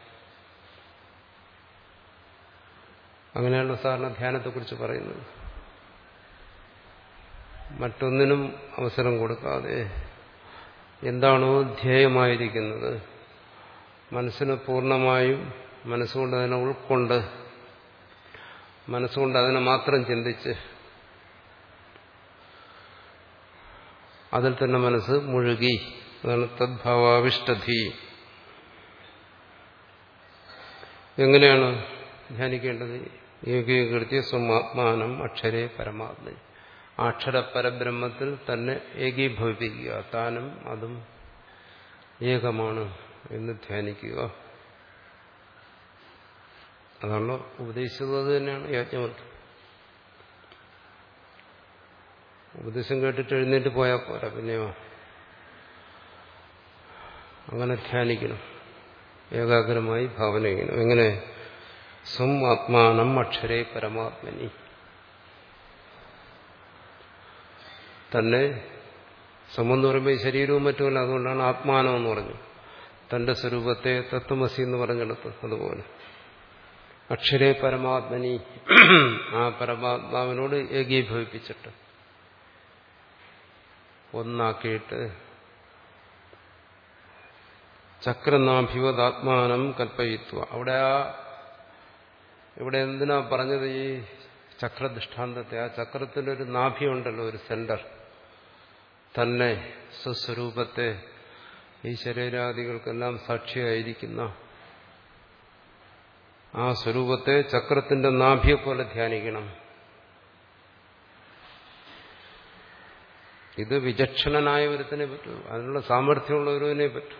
അങ്ങനെയാണ് സാധാരണ ധ്യാനത്തെക്കുറിച്ച് പറയുന്നത്. മറ്റൊന്നിനും അവസരം കൊടുക്കാതെ എന്താണോ ധ്യേയമായിരിക്കുന്നത് മനസ്സിനെ പൂർണ്ണമായും മനസ്സുകൊണ്ട് അതിനെ ഉൾക്കൊണ്ട്, മനസ്സുകൊണ്ട് അതിനെ മാത്രം ചിന്തിച്ച് അതിൽ തന്നെ മനസ്സ് മുഴുകി. അതാണ് തദ്ഭാവാവിഷ്ടധി. എങ്ങനെയാണ് ധ്യാനിക്കേണ്ടത്? ഏകീകൃത്യ സ്വമാത്മാനം അക്ഷരേ പരമാത്മനി. അക്ഷര പരബ്രഹ്മത്തിൽ തന്നെ ഏകീഭവിപ്പിക്കുക. താനും അതും ഏകമാണ് എന്ന് ധ്യാനിക്കുക. അതാണ് ഉപദേശിച്ചത്. അത് തന്നെയാണ് യാജ്ഞവൽക്യൻ. ഉപദേശം കേട്ടിട്ട് എഴുന്നേറ്റ് പോയാൽ പോരാ, പിന്നെയോ അങ്ങനെ ധ്യാനിക്കണം. ഏകാഗ്രമായി ഭാവന ചെയ്യണം. എങ്ങനെ? സ്വം ആത്മാനം അക്ഷരേ പരമാത്മനി. തന്നെ സ്വമെന്ന് പറയുമ്പോൾ ശരീരവും മറ്റുമല്ല. അതുകൊണ്ടാണ് ആത്മാനം എന്ന് പറഞ്ഞു. തന്റെ സ്വരൂപത്തെ തത്വമസി എന്ന് പറഞ്ഞെടുത്ത് അതുപോലെ അക്ഷരേ പരമാത്മനി, ആ പരമാത്മാവിനോട് ഏകീഭവിപ്പിച്ചിട്ട് ഒന്നാക്കിയിട്ട് ചക്രനാഭിവതാത്മാനം കൽപ്പയിത്വ. അവിടെ ആ ഇവിടെ എന്തിനാ പറഞ്ഞത് ഈ ചക്രദൃഷ്ടാന്തത്തെ? ആ ചക്രത്തിന്റെ ഒരു നാഭിയുണ്ടല്ലോ, ഒരു സെന്റർ. തന്നെ സ്വസ്വരൂപത്തെ ഈ ശരീരാദികൾക്കെല്ലാം സാക്ഷിയായിരിക്കുന്ന ആ സ്വരൂപത്തെ ചക്രത്തിന്റെ നാഭിയെ പോലെ ധ്യാനിക്കണം. ഇത് വിചക്ഷണനായ ഒരുത്തിനെ പറ്റൂ, അതിനുള്ള സാമർഥ്യമുള്ള ഒരുവനെ പറ്റൂ.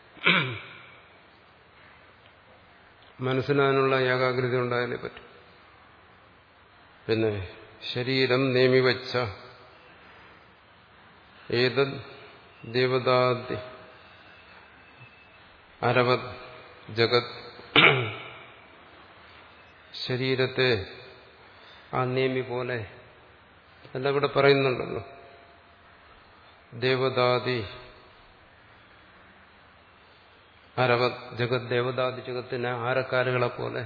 മനസ്സിന് അതിനുള്ള ഏകാഗ്രത ഉണ്ടായാലേ പറ്റും. പിന്നെ ശരീരം നിയമിവച്ച ഏതദ് ദേവതാദി അരവത് ജഗത്. ശരീരത്തെ ആ നിയമി പോലെ എല്ലാം ഇവിടെ പറയുന്നുണ്ടല്ലോ. ദേവതാദി അരവത് ജഗത്, ദേവതാദി ജഗത്തിന് ആരക്കാലുകളെ പോലെ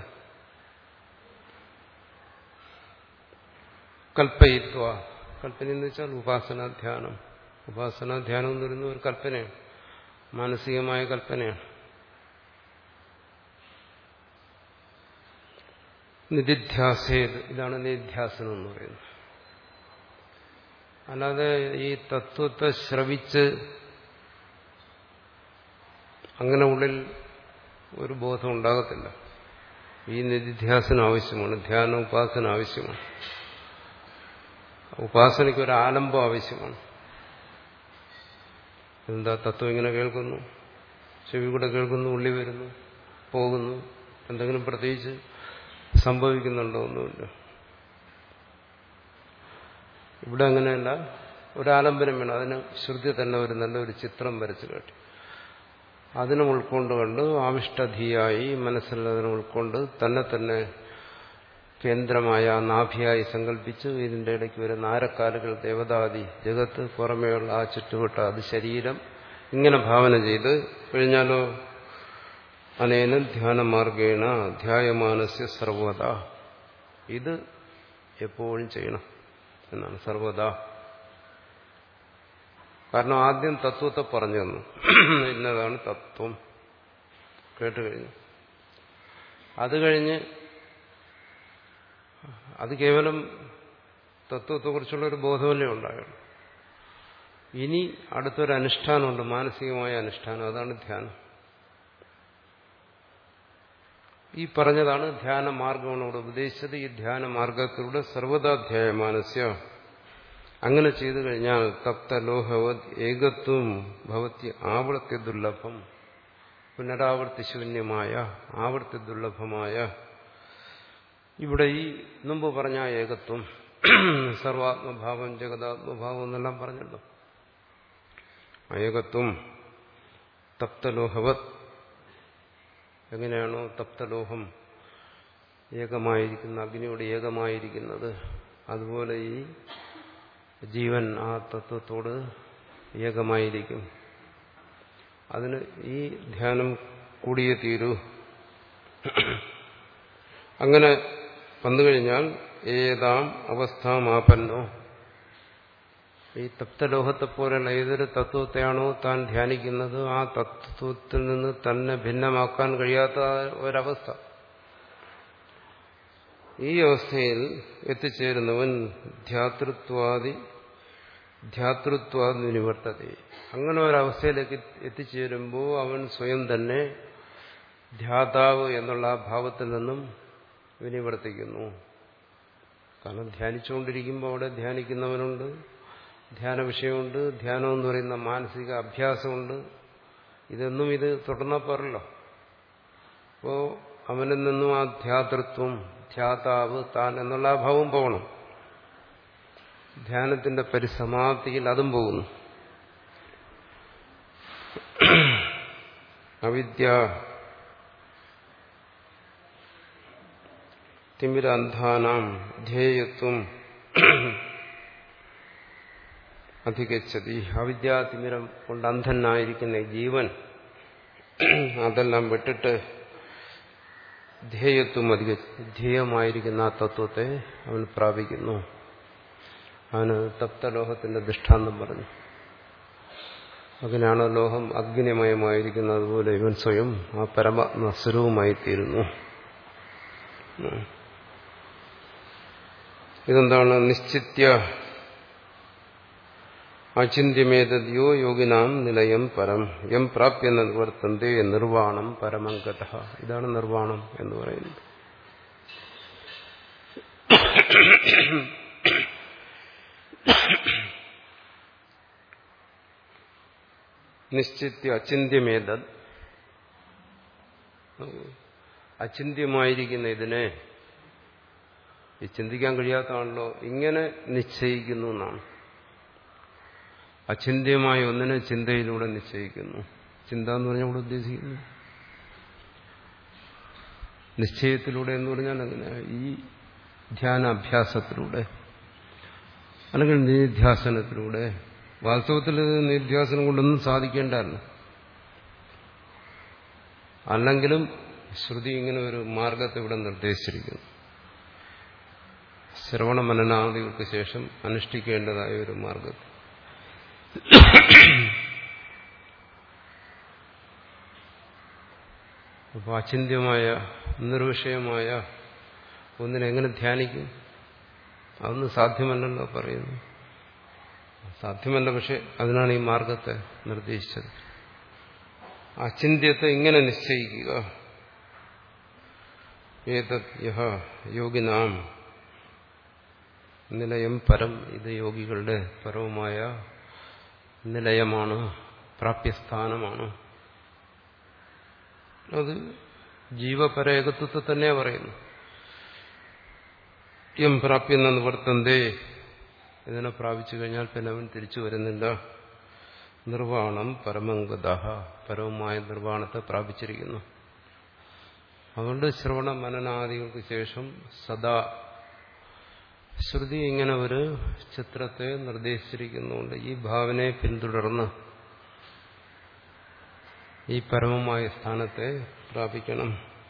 കൽപ്പയിത്വ. കൽപ്പന എന്ന് വെച്ചാൽ ഉപാസനാധ്യാനം. ഉപാസനാധ്യാനം എന്ന് പറയുന്ന ഒരു കൽപ്പനയാണ്, മാനസികമായ കൽപ്പനയാണ്. നിധിധ്യാസേത്, ഇതാണ് നിധ്യാസനം എന്ന് പറയുന്നത്. അല്ലാതെ ഈ തത്വത്തെ ശ്രവിച്ച് അങ്ങനെ ഉള്ളിൽ ഒരു ബോധം ഉണ്ടാകത്തില്ല. ഈ നിധിധ്യാസനം ആവശ്യമാണ്, ധ്യാന ഉപാസന ആവശ്യമാണ്, ഉപാസനയ്ക്ക് ഒരു ആലംബം ആവശ്യമാണ്. എന്താ തത്വം ഇങ്ങനെ കേൾക്കുന്നു, ചെവി കൂടെ കേൾക്കുന്നു, ഉള്ളി വരുന്നു, പോകുന്നു, എന്തെങ്കിലും പ്രത്യേകിച്ച് സംഭവിക്കുന്നുണ്ടോ? ഒന്നുമില്ല. ഇവിടെ അങ്ങനെയല്ല, ഒരാലംബനം വേണം. അതിന് ശ്രുതി തന്നെ ഒരു നല്ലൊരു ചിത്രം വരച്ചു കാട്ടി അതിനെ ഉൾക്കൊണ്ടുകൊണ്ട് ആവിഷ്ടധിയായി മനസ്സിൽ അതിനെ ഉൾക്കൊണ്ട് തന്നെ തന്നെ കേന്ദ്രമായ നാഭിയായി സങ്കല്പിച്ച് ഇതിന്റെ ഇടയ്ക്ക് വരുന്ന ആരക്കാലുകൾ ദേവതാദി ജഗത്ത്, പുറമേയുള്ള ആ ചുറ്റുവട്ട അത് ശരീരം, ഇങ്ങനെ ഭാവന ചെയ്ത് കഴിഞ്ഞാലോ അനേന ധ്യാനമാർഗേണ ധ്യായമാനസ്യ സർവത. ഇത് എപ്പോഴും ചെയ്യണം എന്നാണ്, സർവത. കാരണം ആദ്യം തത്വത്തെ പറഞ്ഞു തന്നു, ഇന്നതാണ് തത്വം കേട്ട് കഴിഞ്ഞു. അത് കഴിഞ്ഞ് അത് കേവലം തത്വത്തെക്കുറിച്ചുള്ള ഒരു ബോധമല്ലേ ഉണ്ടായുള്ളൂ. ഇനി അടുത്തൊരു അനുഷ്ഠാനമുണ്ട്, മാനസികമായ അനുഷ്ഠാനം, അതാണ് ധ്യാനം. ഈ പറഞ്ഞതാണ് ധ്യാന മാർഗമാണ് ഇവിടെ ഉപദേശിച്ചത്. ഈ ധ്യാന മാർഗത്തിലൂടെ സർവ്വതാധ്യായ മാനസ്യ, അങ്ങനെ ചെയ്തു കഴിഞ്ഞാൽ തപ്തലോഹവത് ഏകത്വം ഭവത്തി ആവർത്തി ദുർലഭം, പുനരാവർത്തി ശൂന്യമായ ആവർത്തി ദുർലഭമായ ഇവിടെ ഈ മുമ്പ് പറഞ്ഞ ഏകത്വം, സർവാത്മഭാവം ജഗതാത്മഭാവം എന്നെല്ലാം പറഞ്ഞല്ലോ. ഏകത്വം തപ്തലോഹവത്, എങ്ങനെയാണോ തപ്തലോഹം ഏകമായിരിക്കുന്ന അഗ്നിയോട് ഏകമായിരിക്കുന്നത്, അതുപോലെ ഈ ജീവൻ ആ തത്വത്തോട് ഏകമായിരിക്കും. അതിന് ഈ ധ്യാനം കൂടിയേ തീരൂ. അങ്ങനെ വന്നു കഴിഞ്ഞാൽ ഏതാം അവസ്ഥാമാപന്നോ, ഈ തപ്തലോഹത്തെ പോലെയുള്ള ഏതൊരു തത്വത്തെയാണോ താൻ ധ്യാനിക്കുന്നത് ആ തത്വത്തിൽ നിന്ന് തന്നെ ഭിന്നമാക്കാൻ കഴിയാത്ത ഒരവസ്ഥ, ഈ അവസ്ഥയിൽ എത്തിച്ചേരുന്നവൻ ധ്യാതൃത്വാദി ധ്യാതൃത്വാദി നിവർത്തത. അങ്ങനെ ഒരവസ്ഥയിലേക്ക് എത്തിച്ചേരുമ്പോൾ അവൻ സ്വയം തന്നെ ധ്യാതാവ് എന്നുള്ള ആ ഭാവത്തിൽ നിന്നും വിനിവർത്തിക്കുന്നു. കാരണം ധ്യാനിച്ചുകൊണ്ടിരിക്കുമ്പോൾ അവിടെ ധ്യാനിക്കുന്നവനുണ്ട്, ധ്യാന വിഷയമുണ്ട്, ധ്യാനം എന്ന് പറയുന്ന മാനസിക അഭ്യാസമുണ്ട്. ഇതൊന്നും ഇത് തുടർന്നാൽ പോരല്ലോ. അപ്പോൾ അവനിൽ നിന്നും ആ ധ്യാതൃത്വം, ധ്യാതാവ്, താൻ എന്നുള്ള ആ ഭാവം പോകണം. ധ്യാനത്തിന്റെ പരിസമാപ്തിയിൽ അതും പോകുന്നു. അവിദ്യ തിമിരാന്ധാനാം ധ്യേയത്വം അധികച്ചതി. അവിദ്യാതിമിരം കൊണ്ട് അന്ധനായിരിക്കുന്ന ജീവൻ അതെല്ലാം വിട്ടിട്ട് ധ്യേയത്വം അധിക ധ്യേയമായിരിക്കുന്ന ആ തത്വത്തെ അവൻ പ്രാപിക്കുന്നു. അവന് തപ്തലോഹത്തിന്റെ ദൃഷ്ടാന്തം പറഞ്ഞു. അങ്ങനെയാണ് ലോഹം അഗ്നിമയമായിരിക്കുന്നത്. അതുപോലെ ഇവൻ സ്വയം ആ പരമാത്മസ്വരൂപമായി തീരുന്നു. ഇതെന്താണ്? നിശ്ചിത്യ അചിന്യമേതയോ യോഗിനാം നിലയം പരം യം പ്രാപ്യ നിവർത്തന്തേ നിർവാണം പരമംഗതഃ. ഇതാണ് നിർവാണം എന്ന് പറയുന്നത്. നിശ്ചിത്യ അചിന്യമേതത്, അചിന്യമായിരിക്കുന്ന ഇതിനെ, ഈ ചിന്തിക്കാൻ കഴിയാത്തതാണല്ലോ, ഇങ്ങനെ നിശ്ചയിക്കുന്നു എന്നാണ്. അചിന്യമായ ഒന്നിനെ ചിന്തയിലൂടെ നിശ്ചയിക്കുന്നു. ചിന്ത എന്ന് പറഞ്ഞാൽ ഇവിടെ ഉദ്ദേശിക്കുന്നു നിശ്ചയത്തിലൂടെ എന്ന് പറഞ്ഞാൽ അങ്ങനെ ഈ ധ്യാനാഭ്യാസത്തിലൂടെ അല്ലെങ്കിൽ നിധ്യാസനത്തിലൂടെ. വാസ്തവത്തിൽ നിധ്യാസനം കൊണ്ടൊന്നും സാധിക്കേണ്ടതല്ല. അല്ലെങ്കിലും ശ്രുതി ഇങ്ങനെ ഒരു മാർഗത്തെ ഇവിടെ നിർദ്ദേശിച്ചിരിക്കുന്നു. ശ്രവണ മനനാദികൾക്ക് ശേഷം അനുഷ്ഠിക്കേണ്ടതായ ഒരു മാർഗത്തെ. അപ്പോൾ അചിന്യമായ നിർവിഷയമായ ഒന്നിനെങ്ങനെ ധ്യാനിക്കും? അതൊന്നും സാധ്യമല്ലല്ലോ പറയുന്നു. സാധ്യമല്ല, പക്ഷെ അതിനാണ് ഈ മാർഗത്തെ നിർദ്ദേശിച്ചത്. അചിന്യത്തെ ഇങ്ങനെ നിശ്ചയിക്കുക. ഏതത് യഹ യോഗിനാം നിലയം പരം, ഇത് യോഗികളുടെ പരവുമായ നിലയമാണ്, പ്രാപ്യസ്ഥാനമാണ്. അത് ജീവപരേകത്വത്തെ തന്നെ പറയുന്നു. യം പ്രാപ്യ നിവർത്തന്തേ, ഇതിനെ പ്രാപിച്ചു കഴിഞ്ഞാൽ പിന്നെ അവൻ തിരിച്ചു വരുന്നില്ല. നിർവാണം പരമംഗതഃ, പരവുമായ നിർവാണത്തെ പ്രാപിച്ചിരിക്കുന്നു. അതുകൊണ്ട് ശ്രവണ മനനാദികൾക്ക് ശേഷം സദാ ശ്രുതി ഇങ്ങനെ ഒരു ചിത്രത്തെ നിർദ്ദേശിച്ചിരിക്കുന്നുണ്ട്. ഈ ഭാവനയെ പിന്തുടർന്ന് ഈ പരമമായ സ്ഥാനത്തെ പ്രാപിക്കണം.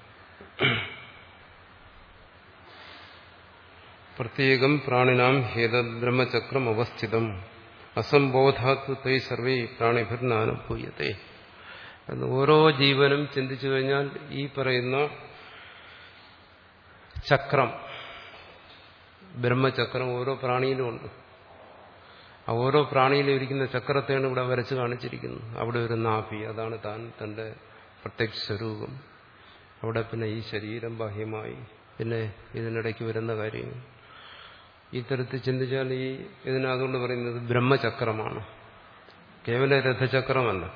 പ്രത്യേകം പ്രാണിനാം ഹേതദ് ബ്രഹ്മചക്രം അവസ്ഥിതം അസംബോധാത് തൈ സർവേ പ്രാണിഭിർനാനുഭൂയത്തെ എന്ന് ഓരോ ജീവനും ചിന്തിച്ചു കഴിഞ്ഞാൽ ഈ പറയുന്ന ചക്രം, ബ്രഹ്മചക്രം ഓരോ പ്രാണിയിലുമുണ്ട്. ആ ഓരോ പ്രാണിയിലും ഇരിക്കുന്ന ചക്രത്തെയാണ് ഇവിടെ വരച്ച് കാണിച്ചിരിക്കുന്നത്. അവിടെ ഒരു നാഭി, അതാണ് താൻ തന്റെ പ്രത്യക്ഷ സ്വരൂപം. അവിടെ പിന്നെ ഈ ശരീരം ബാഹ്യമായി, പിന്നെ ഇതിനിടയ്ക്ക് വരുന്ന കാര്യങ്ങൾ. ഈ തരത്തിൽ ചിന്തിച്ചാൽ ഈ ഇതിനതുകൊണ്ട് പറയുന്നത് ബ്രഹ്മചക്രമാണ്, കേവല രഥചക്രമല്ല.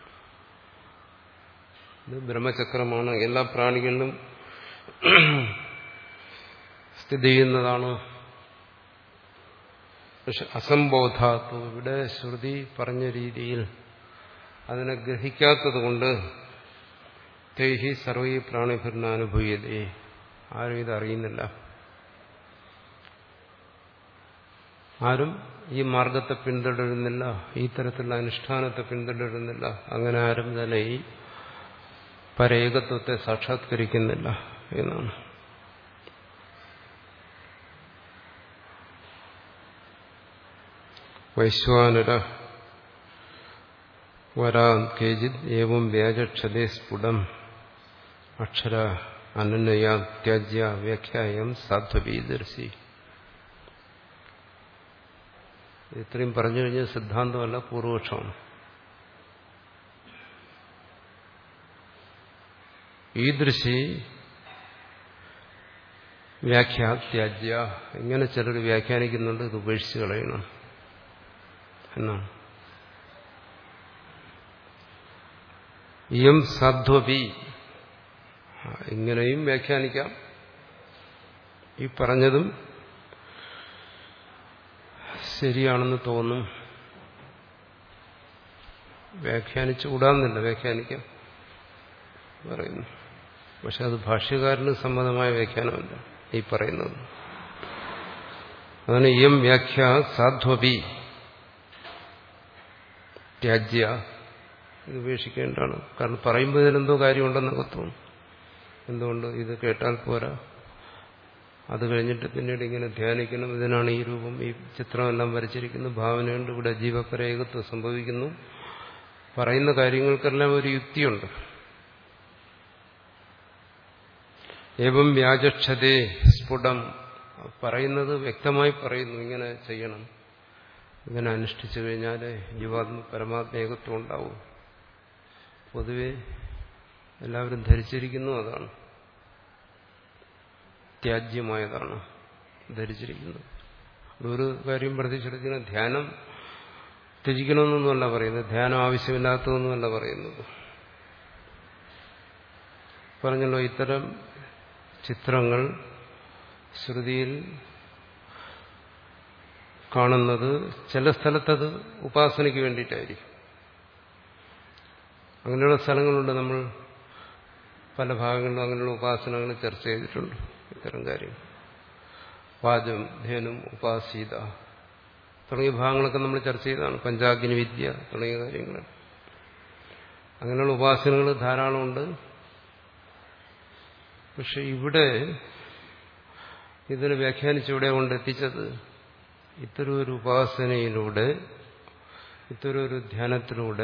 ഇത് ബ്രഹ്മചക്രമാണ്, എല്ലാ പ്രാണികളിലും സ്ഥിതി ചെയ്യുന്നതാണ്. പക്ഷെ അസംബോധാത്വ, ഇവിടെ ശ്രുതി പറഞ്ഞ രീതിയിൽ അതിനെ ഗ്രഹിക്കാത്തത് കൊണ്ട് തൈഹി സർവീ പ്രാണിഭിർനാനുഭൂയതേ, ആരും ഇതറിയുന്നില്ല. ആരും ഈ മാർഗത്തെ പിന്തുടരുന്നില്ല, ഈ തരത്തിലുള്ള അനുഷ്ഠാനത്തെ പിന്തുടരുന്നില്ല, അങ്ങനെ ആരും തന്നെ ഈ പരേകത്വത്തെ സാക്ഷാത്കരിക്കുന്നില്ല എന്നാണ്. വൈശ്വാനര വരാൻ കേചിത് ഏവം വ്യാജക്ഷതേ സ്ഫുടം അക്ഷര അനന്യ ത്യാജ്യ വ്യാഖ്യായം സാധ്വീദർശി. ഇത്രയും പറഞ്ഞു കഴിഞ്ഞ സിദ്ധാന്തമല്ല, പൂർവപക്ഷമാണ്. ഈദൃശി വ്യാഖ്യാത്യാജ്യ, ഇങ്ങനെ ചിലർ വ്യാഖ്യാനിക്കുന്നുണ്ട്, ഇത് ഉപേക്ഷിച്ച് കളയണം എന്നാണ്. ഇയം സാധ്വപി, ഇങ്ങനെയും വ്യാഖ്യാനിക്കാം. ഈ പറഞ്ഞതും ശരിയാണെന്ന് തോന്നും. വ്യാഖ്യാനിച്ചുകൂടാന്നില്ല, വ്യാഖ്യാനിക്കാം പറയുന്നു. പക്ഷെ അത് ഭാഷ്യകാരന് സമ്മതമായ വ്യാഖ്യാനമല്ല ഈ പറയുന്നത്. അതാണ് ഇയം വ്യാഖ്യ സാധ്വപി ത്യാജ്യ, ഇത് ഉപേക്ഷിക്കേണ്ടതാണ്. കാരണം പറയുമ്പോൾ ഇതിലെന്തോ കാര്യമുണ്ടെന്നൊക്കെ തോന്നും. എന്തുകൊണ്ട് ഇത് കേട്ടാൽ പോരാ, അത് കഴിഞ്ഞിട്ട് പിന്നീട് ഇങ്ങനെ ധ്യാനിക്കണം, ഇതിനാണ് ഈ രൂപം, ഈ ചിത്രമെല്ലാം വരച്ചിരിക്കുന്നു, ഭാവനയുണ്ട്, ഇവിടെ ജീവപരേകത്വം സംഭവിക്കുന്നു. പറയുന്ന കാര്യങ്ങൾക്കെല്ലാം ഒരു യുക്തിയുണ്ട്. ഏവം വ്യാജക്ഷതേ സ്ഫുടം, പറയുന്നത് വ്യക്തമായി പറയുന്നു, ഇങ്ങനെ ചെയ്യണം, ഇങ്ങനെ അനുഷ്ഠിച്ചു കഴിഞ്ഞാൽ ജീവാത്മ പരമാത്മേകത്വം ഉണ്ടാവും. പൊതുവെ എല്ലാവരും ധരിച്ചിരിക്കുന്നു അതാണ്, ത്യാജ്യമായതാണ് ധരിച്ചിരിക്കുന്നത്. ഒരു കാര്യം പ്രതീക്ഷിച്ചിരിക്കുന്ന ധ്യാനം ത്യജിക്കണമെന്നൊന്നുമല്ല പറയുന്നത്, ധ്യാനം ആവശ്യമില്ലാത്തതൊന്നുമല്ല പറയുന്നത്. പറഞ്ഞല്ലോ, ഇത്തരം ചിത്രങ്ങൾ ശ്രുതിയിൽ കാണുന്നത് ചില സ്ഥലത്തത് ഉപാസനയ്ക്ക് വേണ്ടിയിട്ടായിരിക്കും. അങ്ങനെയുള്ള സ്ഥലങ്ങളുണ്ട്, നമ്മൾ പല ഭാഗങ്ങളിലും അങ്ങനെയുള്ള ഉപാസനകൾ ചർച്ച ചെയ്തിട്ടുണ്ട്. ഇത്തരം കാര്യം വാചം ധേനും ഉപാസീത തുടങ്ങിയ ഭാഗങ്ങളൊക്കെ നമ്മൾ ചർച്ച ചെയ്തതാണ്. പഞ്ചാഗ്നി വിദ്യ തുടങ്ങിയ കാര്യങ്ങൾ, അങ്ങനെയുള്ള ഉപാസനകൾ ധാരാളമുണ്ട്. പക്ഷെ ഇവിടെ ഇതിനെ വ്യാഖ്യാനിച്ചിവിടെ കൊണ്ടെത്തിച്ചത് ഇത്തരം ഒരു ഉപാസനയിലൂടെ, ഇത്തരം ഒരു ധ്യാനത്തിലൂടെ,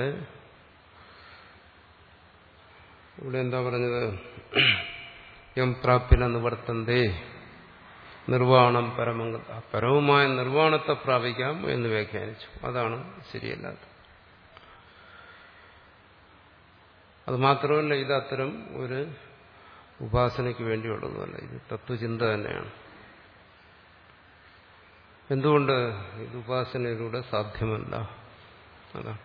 ഇവിടെ എന്താ പറഞ്ഞത്, യം പ്രാപ്യന നിവർത്തന്തേ നിർവാണം പരമംഗ, പരവുമായ നിർവാണത്തെ പ്രാപിക്കാം എന്ന് വ്യാഖ്യാനിച്ചു. അതാണ് ശരിയല്ലാത്തത്. അത് മാത്രമല്ല, ഇത് അത്തരം ഒരു ഉപാസനയ്ക്ക് വേണ്ടിയുള്ളതല്ല, ഇത് തത്വചിന്ത തന്നെയാണ്. എന്തുകൊണ്ട് ഇത് ഉപാസനയിലൂടെ സാധ്യമല്ല? അതാണ്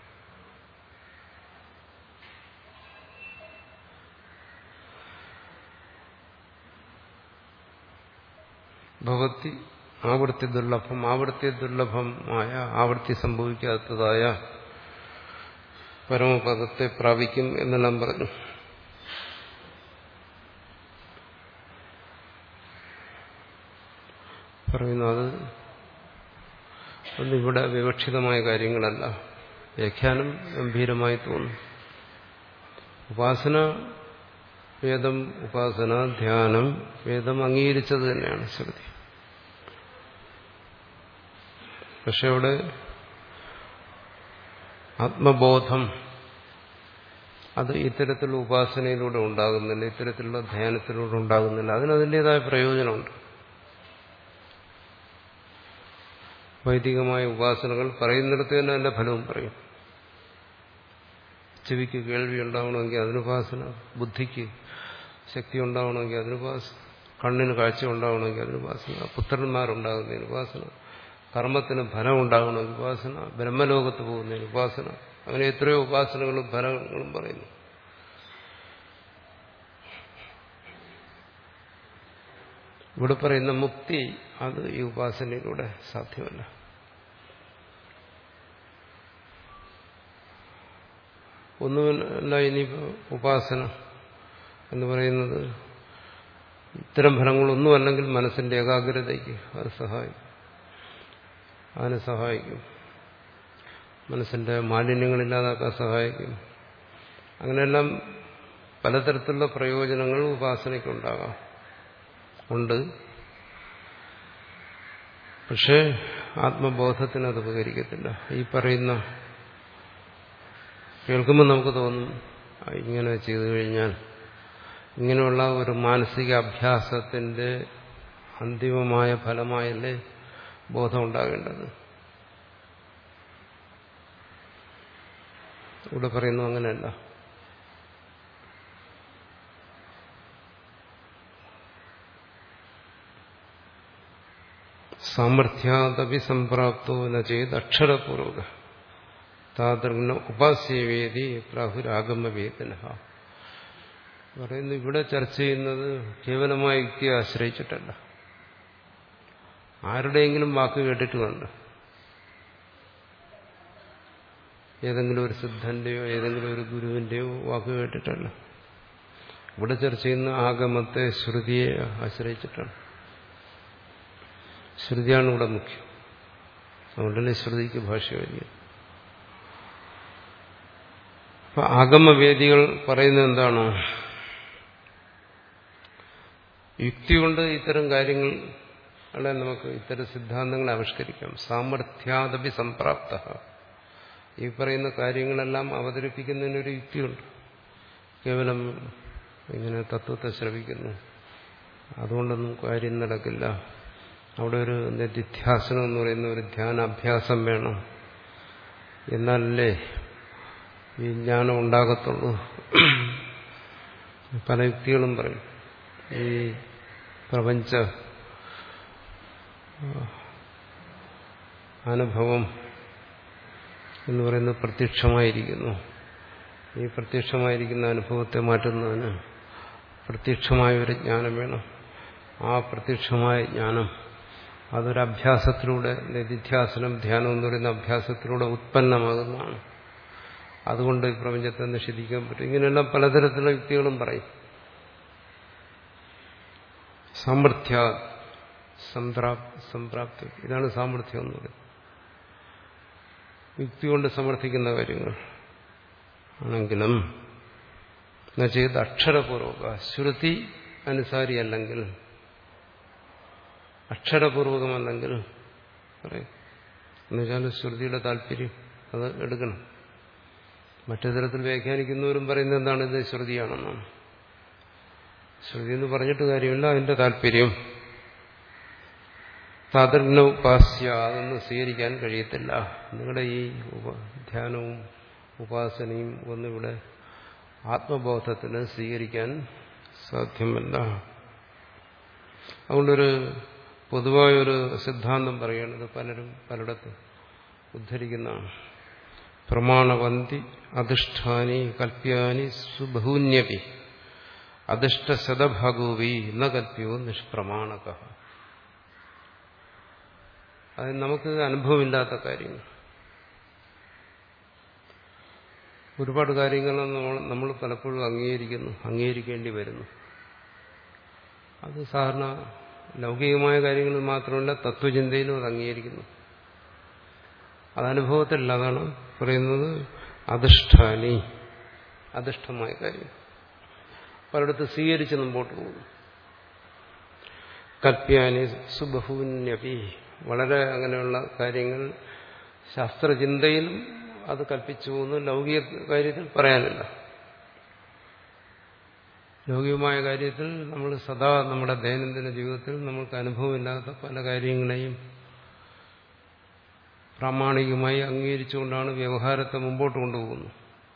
ഭവത്തി ആവൃത്തി ദുർലഭം, ആവൃത്തി ദുർലഭമായ, ആവൃത്തി സംഭവിക്കാത്തതായ പരമപദത്തെ പ്രാപിക്കും എന്നെല്ലാം പറഞ്ഞു. പറയുന്നു അത് ഒന്നും ഇവിടെ വിവക്ഷിതമായ കാര്യങ്ങളല്ല. വ്യാഖ്യാനം ഗംഭീരമായി തോന്നും. ഉപാസന വേദം, ഉപാസന ധ്യാനം വേദം അംഗീകരിച്ചത് തന്നെയാണ് ശ്രുതി. പക്ഷെ അവിടെ ആത്മബോധം അത് ഇത്തരത്തിലുള്ള ഉപാസനയിലൂടെ ഉണ്ടാകുന്നില്ല, ഇത്തരത്തിലുള്ള ധ്യാനത്തിലൂടെ ഉണ്ടാകുന്നില്ല. അതിന് അതിൻ്റെതായ പ്രയോജനമുണ്ട്. വൈദികമായ ഉപാസനകൾ പറയുന്നിടത്ത് തന്നെ അതിന്റെ ഫലവും പറയും. ചെവിക്ക് കേൾവി ഉണ്ടാവണമെങ്കിൽ അതിനുപാസന, ബുദ്ധിക്ക് ശക്തി ഉണ്ടാവണമെങ്കിൽ അതിനുപാസന, കണ്ണിന് കാഴ്ച ഉണ്ടാവണമെങ്കിൽ അതിനുപാസന, പുത്രന്മാരുണ്ടാകുന്നതിന് ഉപാസന, കർമ്മത്തിന് ഫലം ഉണ്ടാകണമെങ്കിൽ ഉപാസന, ബ്രഹ്മലോകത്ത് പോകുന്നതിന് ഉപാസന, അങ്ങനെ എത്രയോ ഉപാസനകളും ഫലങ്ങളും പറയുന്നു. ഇവിടെ പറയുന്ന മുക്തി അത് ഈ ഉപാസനയിലൂടെ സാധ്യമല്ല. ഒന്നുമല്ല, ഇനി ഉപാസന എന്ന് പറയുന്നത് ഇത്തരം ഫലങ്ങളൊന്നും അല്ലെങ്കിൽ മനസ്സിന്റെ ഏകാഗ്രതയ്ക്ക് അത് സഹായിക്കും. അതിനെ സഹായിക്കും. മനസ്സിന്റെ മാലിന്യങ്ങളില്ലാതാക്കാൻ സഹായിക്കും. അങ്ങനെയെല്ലാം പലതരത്തിലുള്ള പ്രയോജനങ്ങൾ ഉപാസനയ്ക്കുണ്ടാകാം ഉണ്ട്. പക്ഷേ ആത്മബോധത്തിന് അത് ഉപകരിക്കത്തില്ല. ഈ പറയുന്ന കേൾക്കുമ്പോൾ നമുക്ക് തോന്നും ഇങ്ങനെ ചെയ്തു കഴിഞ്ഞാൽ ഇങ്ങനെയുള്ള ഒരു മാനസിക അഭ്യാസത്തിന്റെ അന്തിമമായ ഫലമായല്ലേ ബോധം ഉണ്ടാകേണ്ടത്. ഇവിടെ പറയുന്നു അങ്ങനെയല്ല. സാമർഥ്യാദപി സംപ്രാപ്തോ ന ചെയ്ത് അക്ഷരപൂർവക താതൃഗ്ന ഉപാസ്യവേദി പ്രാഹുരാഗമവേദന പറയുന്നു. ഇവിടെ ചർച്ച ചെയ്യുന്നത് കേവലമായ യുക്തിയെ ആശ്രയിച്ചിട്ടല്ല, ആരുടെയെങ്കിലും വാക്ക് കേട്ടിട്ട് കണ്ട്, ഏതെങ്കിലും ഒരു സിദ്ധന്റെയോ ഏതെങ്കിലും ഒരു ഗുരുവിന്റെയോ വാക്ക് കേട്ടിട്ടല്ല. ഇവിടെ ചർച്ച ചെയ്യുന്ന ആഗമത്തെ, ശ്രുതിയെ ആശ്രയിച്ചിട്ടാണ്. ശ്രുതിയാണ് ഇവിടെ മുഖ്യം. അതുകൊണ്ടല്ലേ ശ്രുതിക്ക് ഭാഷ്യവരിക. അപ്പൊ ആഗമവേദികൾ പറയുന്നത് എന്താണ്? യുക്തി കൊണ്ട് ഇത്തരം കാര്യങ്ങൾ അല്ലെ നമുക്ക് ഇത്തരം സിദ്ധാന്തങ്ങളെ ആവിഷ്കരിക്കാം. സാമർഥ്യാദപി സംപ്രാപ്ത, ഈ പറയുന്ന കാര്യങ്ങളെല്ലാം അവതരിപ്പിക്കുന്നതിനൊരു യുക്തിയുണ്ട്. കേവലം ഇങ്ങനെ തത്വത്തെ ശ്രവിക്കുന്നു, അതുകൊണ്ടൊന്നും കാര്യം നടക്കില്ല. അവിടെ ഒരു നിധ്യാസനം എന്ന് പറയുന്ന ഒരു ധ്യാനാഭ്യാസം വേണം, എന്നാലല്ലേ ഈ ജ്ഞാനം ഉണ്ടാകത്തുള്ളൂ. പല യുക്തികളും പറയും. ഈ പ്രപഞ്ച അനുഭവം എന്ന് പറയുന്നത് പ്രത്യക്ഷമായിരിക്കുന്നു. ഈ പ്രത്യക്ഷമായിരിക്കുന്ന അനുഭവത്തെ മാറ്റുന്നതിന് പ്രത്യക്ഷമായ ഒരു ജ്ഞാനം വേണം. ആ പ്രത്യക്ഷമായ ജ്ഞാനം അതൊരഭ്യാസത്തിലൂടെ, നിധ്യാസനം ധ്യാനം എന്ന് പറയുന്ന അഭ്യാസത്തിലൂടെ ഉത്പന്നമാകുന്നതാണ്. അതുകൊണ്ട് ഈ പ്രപഞ്ചത്തെ നിഷേധിക്കാൻ പറ്റും. ഇങ്ങനെയെല്ലാം പലതരത്തിലുള്ള യുക്തികളും പറയും. സാമർഥ്യ സംപ്രാപ്തി, ഇതാണ് സാമർഥ്യം എന്ന് പറയുന്നത്. യുക്തി കൊണ്ട് സമർത്ഥിക്കുന്ന കാര്യങ്ങൾ ആണെങ്കിലും ചെയ്ത് അക്ഷരപൂർവക, ശ്രുതി അനുസാരിയല്ലെങ്കിൽ, അക്ഷരപൂർവകമല്ലെങ്കിൽ പറയും. എന്നുവെച്ചാൽ ശ്രുതിയുടെ താല്പര്യം അത് എടുക്കണം. മറ്റു തരത്തിൽ വ്യാഖ്യാനിക്കുന്നവരും പറയുന്നത് എന്താണ്? ഇത് ശ്രുതിയാണെന്നാണ്. ശ്രുതി എന്ന് പറഞ്ഞിട്ട് കാര്യമില്ല, അതിന്റെ താല്പര്യം താതൃഗ്ന ഉപാസ്യ, അതൊന്നും സ്വീകരിക്കാൻ കഴിയത്തില്ല. നിങ്ങളുടെ ഈ ധ്യാനവും ഉപാസനയും ഒന്നും ഇവിടെ ആത്മബോധത്തിന് സ്വീകരിക്കാൻ സാധ്യമല്ല. അതുകൊണ്ടൊരു പൊതുവായൊരു സിദ്ധാന്തം പറയുന്നത് പലരും പലയിടത്തും ഉദ്ധരിക്കുന്നതാണ്. പ്രമാണവന്തി അധിഷ്ഠാനി കൽപ്യാനി സുബഹൂന്യപി അധിഷ്ഠശതഭാഗോവി ന കൽപ്യോ നിഷ്പ്രമാണക. അത് നമുക്ക് അനുഭവമില്ലാത്ത കാര്യങ്ങൾ, ഒരുപാട് കാര്യങ്ങൾ നമ്മൾ നമ്മൾ പലപ്പോഴും അംഗീകരിക്കുന്നു, അംഗീകരിക്കേണ്ടി വരുന്നു. അത് സാധാരണ ലൗകികമായ കാര്യങ്ങളിൽ മാത്രമല്ല, തത്വചിന്തയിലും അത് അംഗീകരിക്കുന്നു. അതനുഭവത്തിലല്ല. അതാണ് പറയുന്നത് അധിഷ്ഠാനി, അധിഷ്ഠമായ കാര്യം പലയിടത്ത് സ്വീകരിച്ച് മുമ്പോട്ട് പോകുന്നു. കൽപ്യാനി സുബഹൂന്യപി, വളരെ അങ്ങനെയുള്ള കാര്യങ്ങൾ ശാസ്ത്രചിന്തയിലും അത് കൽപ്പിച്ചു പോകുന്നു. ലൗകിക കാര്യത്തിൽ പറയാനില്ല. ലൗകികമായ കാര്യത്തിൽ നമ്മൾ സദാ നമ്മുടെ ദൈനംദിന ജീവിതത്തിൽ നമ്മൾക്ക് അനുഭവമില്ലാത്ത പല കാര്യങ്ങളെയും പ്രാമാണികമായി അംഗീകരിച്ചുകൊണ്ടാണ് വ്യവഹാരത്തെ മുമ്പോട്ട് കൊണ്ടുപോകുന്നത്.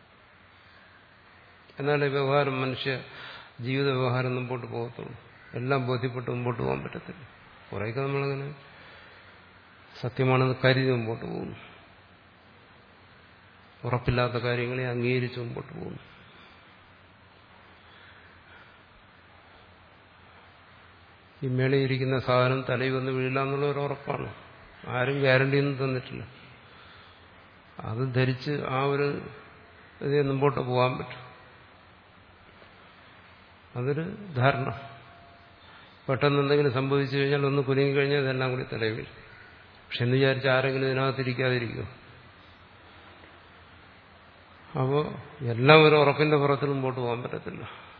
എന്നാലേ വ്യവഹാരം, മനുഷ്യ ജീവിത വ്യവഹാരം മുമ്പോട്ട് പോകത്തുള്ളൂ. എല്ലാം ബോധ്യപ്പെട്ട് മുമ്പോട്ട് പോകാൻ പറ്റത്തില്ല. കുറേയൊക്കെ നമ്മളങ്ങനെ സത്യമാണെന്ന് കരുതി മുമ്പോട്ട് പോകുന്നു. ഉറപ്പില്ലാത്ത കാര്യങ്ങളെ അംഗീകരിച്ച് മുമ്പോട്ട് പോകുന്നു. ഈ മേളയിരിക്കുന്ന സാധനം തലയിൽ വന്ന് വീഴില്ല എന്നുള്ള ഒരു ഉറപ്പാണ്. ആരും ഗ്യാരണ്ടിയൊന്നും തന്നിട്ടില്ല. അത് ധരിച്ച് ആ ഒരു ഇതിൽ മുമ്പോട്ട് പോകാൻ പറ്റും. അതൊരു ധാരണ. പെട്ടെന്ന് എന്തെങ്കിലും സംഭവിച്ചു കഴിഞ്ഞാൽ ഒന്ന് കുലുങ്ങിക്കഴിഞ്ഞാൽ ഇതെല്ലാം കൂടി തലയിൽ വീഴും. പക്ഷെ എന്ന് വിചാരിച്ച ആരെങ്കിലും ഇതിനകത്തിരിക്കാതിരിക്കും. അപ്പോൾ എല്ലാം ഒരു ഉറപ്പിന്റെ പുറത്ത് മുമ്പോട്ട് പോകാൻ പറ്റത്തില്ല.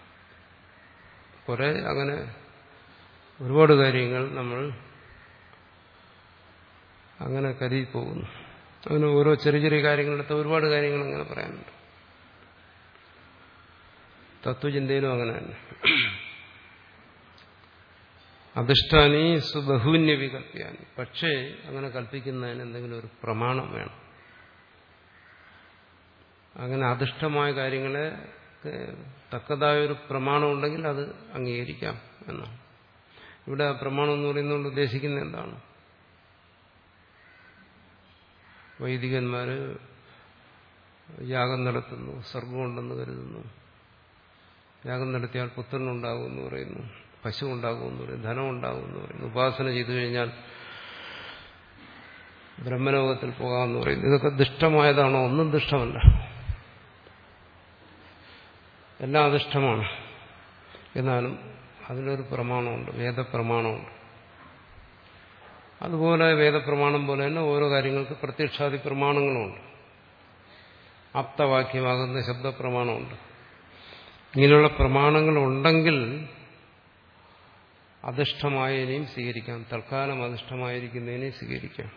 കുറെ അങ്ങനെ ഒരുപാട് കാര്യങ്ങൾ നമ്മൾ അങ്ങനെ കരുതി പോകുന്നു. അങ്ങനെ ഓരോ ചെറിയ ചെറിയ കാര്യങ്ങളെടുത്ത് ഒരുപാട് കാര്യങ്ങൾ അങ്ങനെ പറയാനുണ്ട്. തത്വചിന്തയിലും അങ്ങനെ തന്നെ. അധിഷ്ഠാനി സുബഹൂന്യ വികല്പ്യാനി. പക്ഷേ അങ്ങനെ കൽപ്പിക്കുന്നതിന് എന്തെങ്കിലും ഒരു പ്രമാണം വേണം. അങ്ങനെ അധിഷ്ഠമായ കാര്യങ്ങളെ തക്കതായ ഒരു പ്രമാണം ഉണ്ടെങ്കിൽ അത് അംഗീകരിക്കാം എന്നാണ്. ഇവിടെ പ്രമാണം എന്ന് പറയുന്നതുകൊണ്ട് ഉദ്ദേശിക്കുന്നത് എന്താണ്? വൈദികന്മാര് യാഗം നടത്തുന്നു, സ്വർഗമുണ്ടെന്ന് കരുതുന്നു. യാഗം നടത്തിയാൽ പുത്രനുണ്ടാകുമെന്ന് പറയുന്നു, പശു ഉണ്ടാകുമെന്ന് പറയുന്നു, ധനം ഉണ്ടാകുമെന്ന് പറയുന്നു, ഉപാസന ചെയ്തു കഴിഞ്ഞാൽ ബ്രഹ്മലോകത്തിൽ പോകാമെന്ന് പറയുന്നു. ഇതൊക്കെ ദുഷ്ടമായതാണോ? ഒന്നും ദുഷ്ടമല്ല, എല്ലാം അധിഷ്ഠമാണ്. എന്നാലും അതിലൊരു പ്രമാണമുണ്ട്, വേദപ്രമാണമുണ്ട്. അതുപോലെ വേദപ്രമാണം പോലെ തന്നെ ഓരോ കാര്യങ്ങൾക്ക് പ്രത്യക്ഷാദി പ്രമാണങ്ങളുമുണ്ട്. ആപ്തവാക്യമാകുന്ന ശബ്ദപ്രമാണമുണ്ട്. ഇങ്ങനെയുള്ള പ്രമാണങ്ങളുണ്ടെങ്കിൽ അധിഷ്ഠമായതിനെയും സ്വീകരിക്കാം, തൽക്കാലം അധിഷ്ഠമായിരിക്കുന്നതിനെയും സ്വീകരിക്കാം.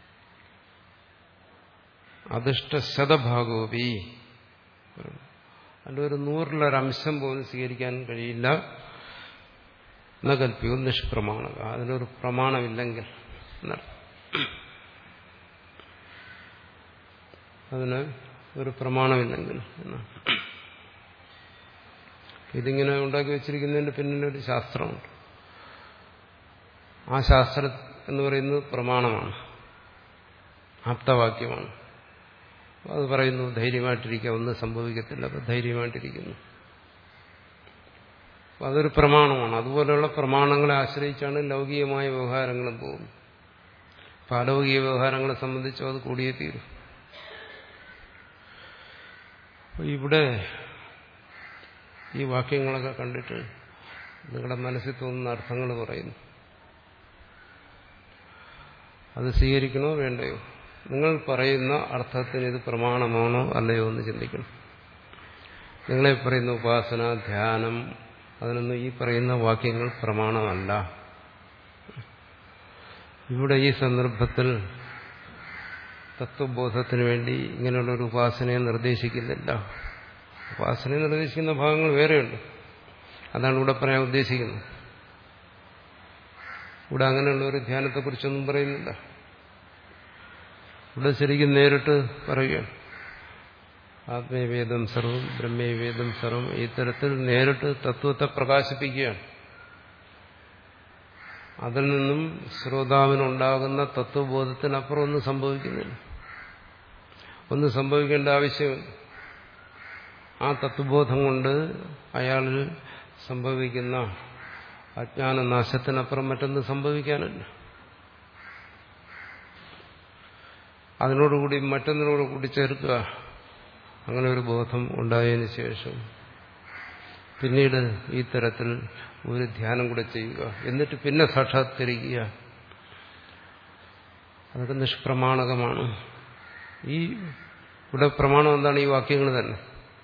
അധിഷ്ഠശതഭാഗോപി, അതിലൊരു നൂറിലൊരംശം പോലും സ്വീകരിക്കാൻ കഴിയില്ല. ന കൽപ്പിക്കും നിഷ്പ്രമാണക, അതിനൊരു പ്രമാണമില്ലെങ്കിൽ അതിന് ഒരു പ്രമാണമില്ലെങ്കിൽ എന്നാണ്. ഇതിങ്ങനെ ഉണ്ടാക്കി വെച്ചിരിക്കുന്നതിന്റെ പിന്നിലൊരു ശാസ്ത്രമുണ്ട്. ആ ശാസ്ത്രം എന്ന് പറയുന്നത് പ്രമാണമാണ്, ആപ്തവാക്യമാണ്. അത് പറയുന്നു ധൈര്യമായിട്ടിരിക്കുക, ഒന്നും സംഭവിക്കത്തില്ല, അപ്പോൾ ധൈര്യമായിട്ടിരിക്കുന്നു. അപ്പം അതൊരു പ്രമാണമാണ്. അതുപോലെയുള്ള പ്രമാണങ്ങളെ ആശ്രയിച്ചാണ് ലൗകികമായ വ്യവഹാരങ്ങളും പോകുന്നത്. അപ്പം അലൗകിക വ്യവഹാരങ്ങളെ സംബന്ധിച്ചോ അത് കൂടിയേ തീരും. അപ്പോൾ ഇവിടെ ഈ വാക്യങ്ങളൊക്കെ കണ്ടിട്ട് നിങ്ങളുടെ മനസ്സിൽ തോന്നുന്ന അർത്ഥങ്ങൾ പറയുന്നു. അത് സ്വീകരിക്കണോ വേണ്ടയോ? നിങ്ങൾ പറയുന്ന അർത്ഥത്തിന് ഇത് പ്രമാണമാണോ അല്ലയോ എന്ന് ചിന്തിക്കണം. നിങ്ങളെ പറയുന്ന ഉപാസന, ധ്യാനം, അതിനൊന്നും ഈ പറയുന്ന വാക്യങ്ങൾ പ്രമാണമല്ല. ഇവിടെ ഈ സന്ദർഭത്തിൽ തത്വബോധത്തിന് വേണ്ടി ഇങ്ങനെയുള്ളൊരു ഉപാസനയെ നിർദ്ദേശിക്കുന്നില്ല. ഉപാസനയെ നിർദ്ദേശിക്കുന്ന ഭാഗങ്ങൾ വേറെയുണ്ട്. അതാണ് ഇവിടെ പറയാൻ ഉദ്ദേശിക്കുന്നത്. ഇവിടെ അങ്ങനെയുള്ള ഒരു ധ്യാനത്തെക്കുറിച്ചൊന്നും പറയുന്നില്ല. ഇവിടെ ശരിക്കും നേരിട്ട് പറയുകയാണ്. ആത്മേവേദം സർവം, ബ്രഹ്മേവേദം സർവം, ഈ തരത്തിൽ നേരിട്ട് തത്വത്തെ പ്രകാശിപ്പിക്കുകയാണ്. അതിൽ നിന്നും ശ്രോതാവിനുണ്ടാകുന്ന തത്വബോധത്തിനപ്പുറം ഒന്നും സംഭവിക്കുന്നില്ല. ഒന്നും സംഭവിക്കേണ്ട ആവശ്യമില്ല. ആ തത്വബോധം കൊണ്ട് അയാളിൽ സംഭവിക്കുന്ന അജ്ഞാനനാശത്തിനപ്പുറം മറ്റൊന്നും സംഭവിക്കാനില്ല. അതിനോടുകൂടി മറ്റൊന്നിനോട് കൂടി ചേർക്കുക. അങ്ങനെ ഒരു ബോധം ഉണ്ടായതിനു ശേഷം പിന്നീട് ഈ തരത്തിൽ ഒരു ധ്യാനം കൂടെ ചെയ്യുക, എന്നിട്ട് പിന്നെ സാക്ഷാത്കരിക്കുക. അതൊക്കെ നിഷ്പ്രമാണകമാണ്. ഈ ഇവിടെ പ്രമാണം എന്താണ്? ഈ വാക്യങ്ങൾ തന്നെ.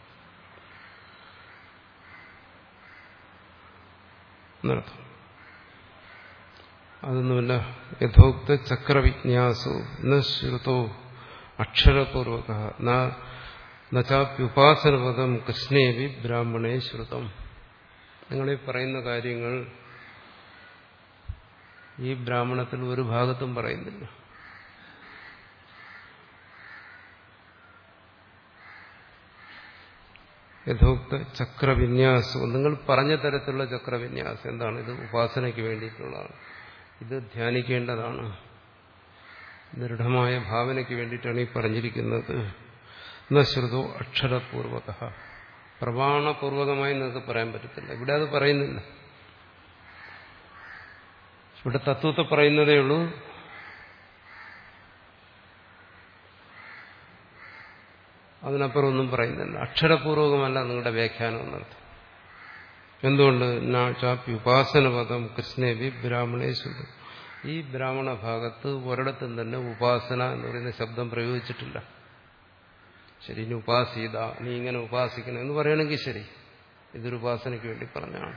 എന്നർത്ഥം. അതൊന്നുമില്ല. യഥോക്ത ചക്രവിജ്ഞാസോ ന ശ്രുതോ അക്ഷരപൂർവക നചാപ്യുപാസനപദം കൃഷ്ണേവി ബ്രാഹ്മണേ ശ്രുതം. നിങ്ങളീ പറയുന്ന കാര്യങ്ങൾ ഈ ബ്രാഹ്മണത്തിൽ ഒരു ഭാഗത്തും പറയുന്നില്ല. യഥോക്ത ചക്രവിന്യാസം, നിങ്ങൾ പറഞ്ഞ തരത്തിലുള്ള ചക്രവിന്യാസം എന്താണ്? ഇത് ഉപാസനയ്ക്ക് വേണ്ടിയിട്ടുള്ളതാണ്, ഇത് ധ്യാനിക്കേണ്ടതാണ്, ദൃഢമായ ഭാവനയ്ക്ക് വേണ്ടിയിട്ടാണ് ഈ പറഞ്ഞിരിക്കുന്നത്. ന ശ്രുതോ അക്ഷരപൂർവക, പ്രമാണപൂർവകമായി നിങ്ങൾക്ക് പറയാൻ പറ്റത്തില്ല. ഇവിടെ അത് പറയുന്നില്ല. ഇവിടെ തത്വത്തെ പറയുന്നതേ ഉള്ളൂ. അതിനപ്പുറം ഒന്നും പറയുന്നില്ല. അക്ഷരപൂർവകമല്ല നിങ്ങളുടെ വ്യാഖ്യാനം എന്നർത്ഥം. എന്തുകൊണ്ട്? നാചാപ്യുപാസനപദം കൃഷ്ണേവി ബ്രാഹ്മണേശ്വരം, ഈ ബ്രാഹ്മണ ഭാഗത്ത് ഒരിടത്തും തന്നെ ഉപാസന എന്ന് പറയുന്ന ശബ്ദം പ്രയോഗിച്ചിട്ടില്ല. ശരി, ഇനി ഉപാസീത, നീ ഇങ്ങനെ ഉപാസിക്കണം എന്ന് പറയണമെങ്കിൽ ശരി, ഇതൊരു ഉപാസനയ്ക്ക് വേണ്ടി പറഞ്ഞാണ്.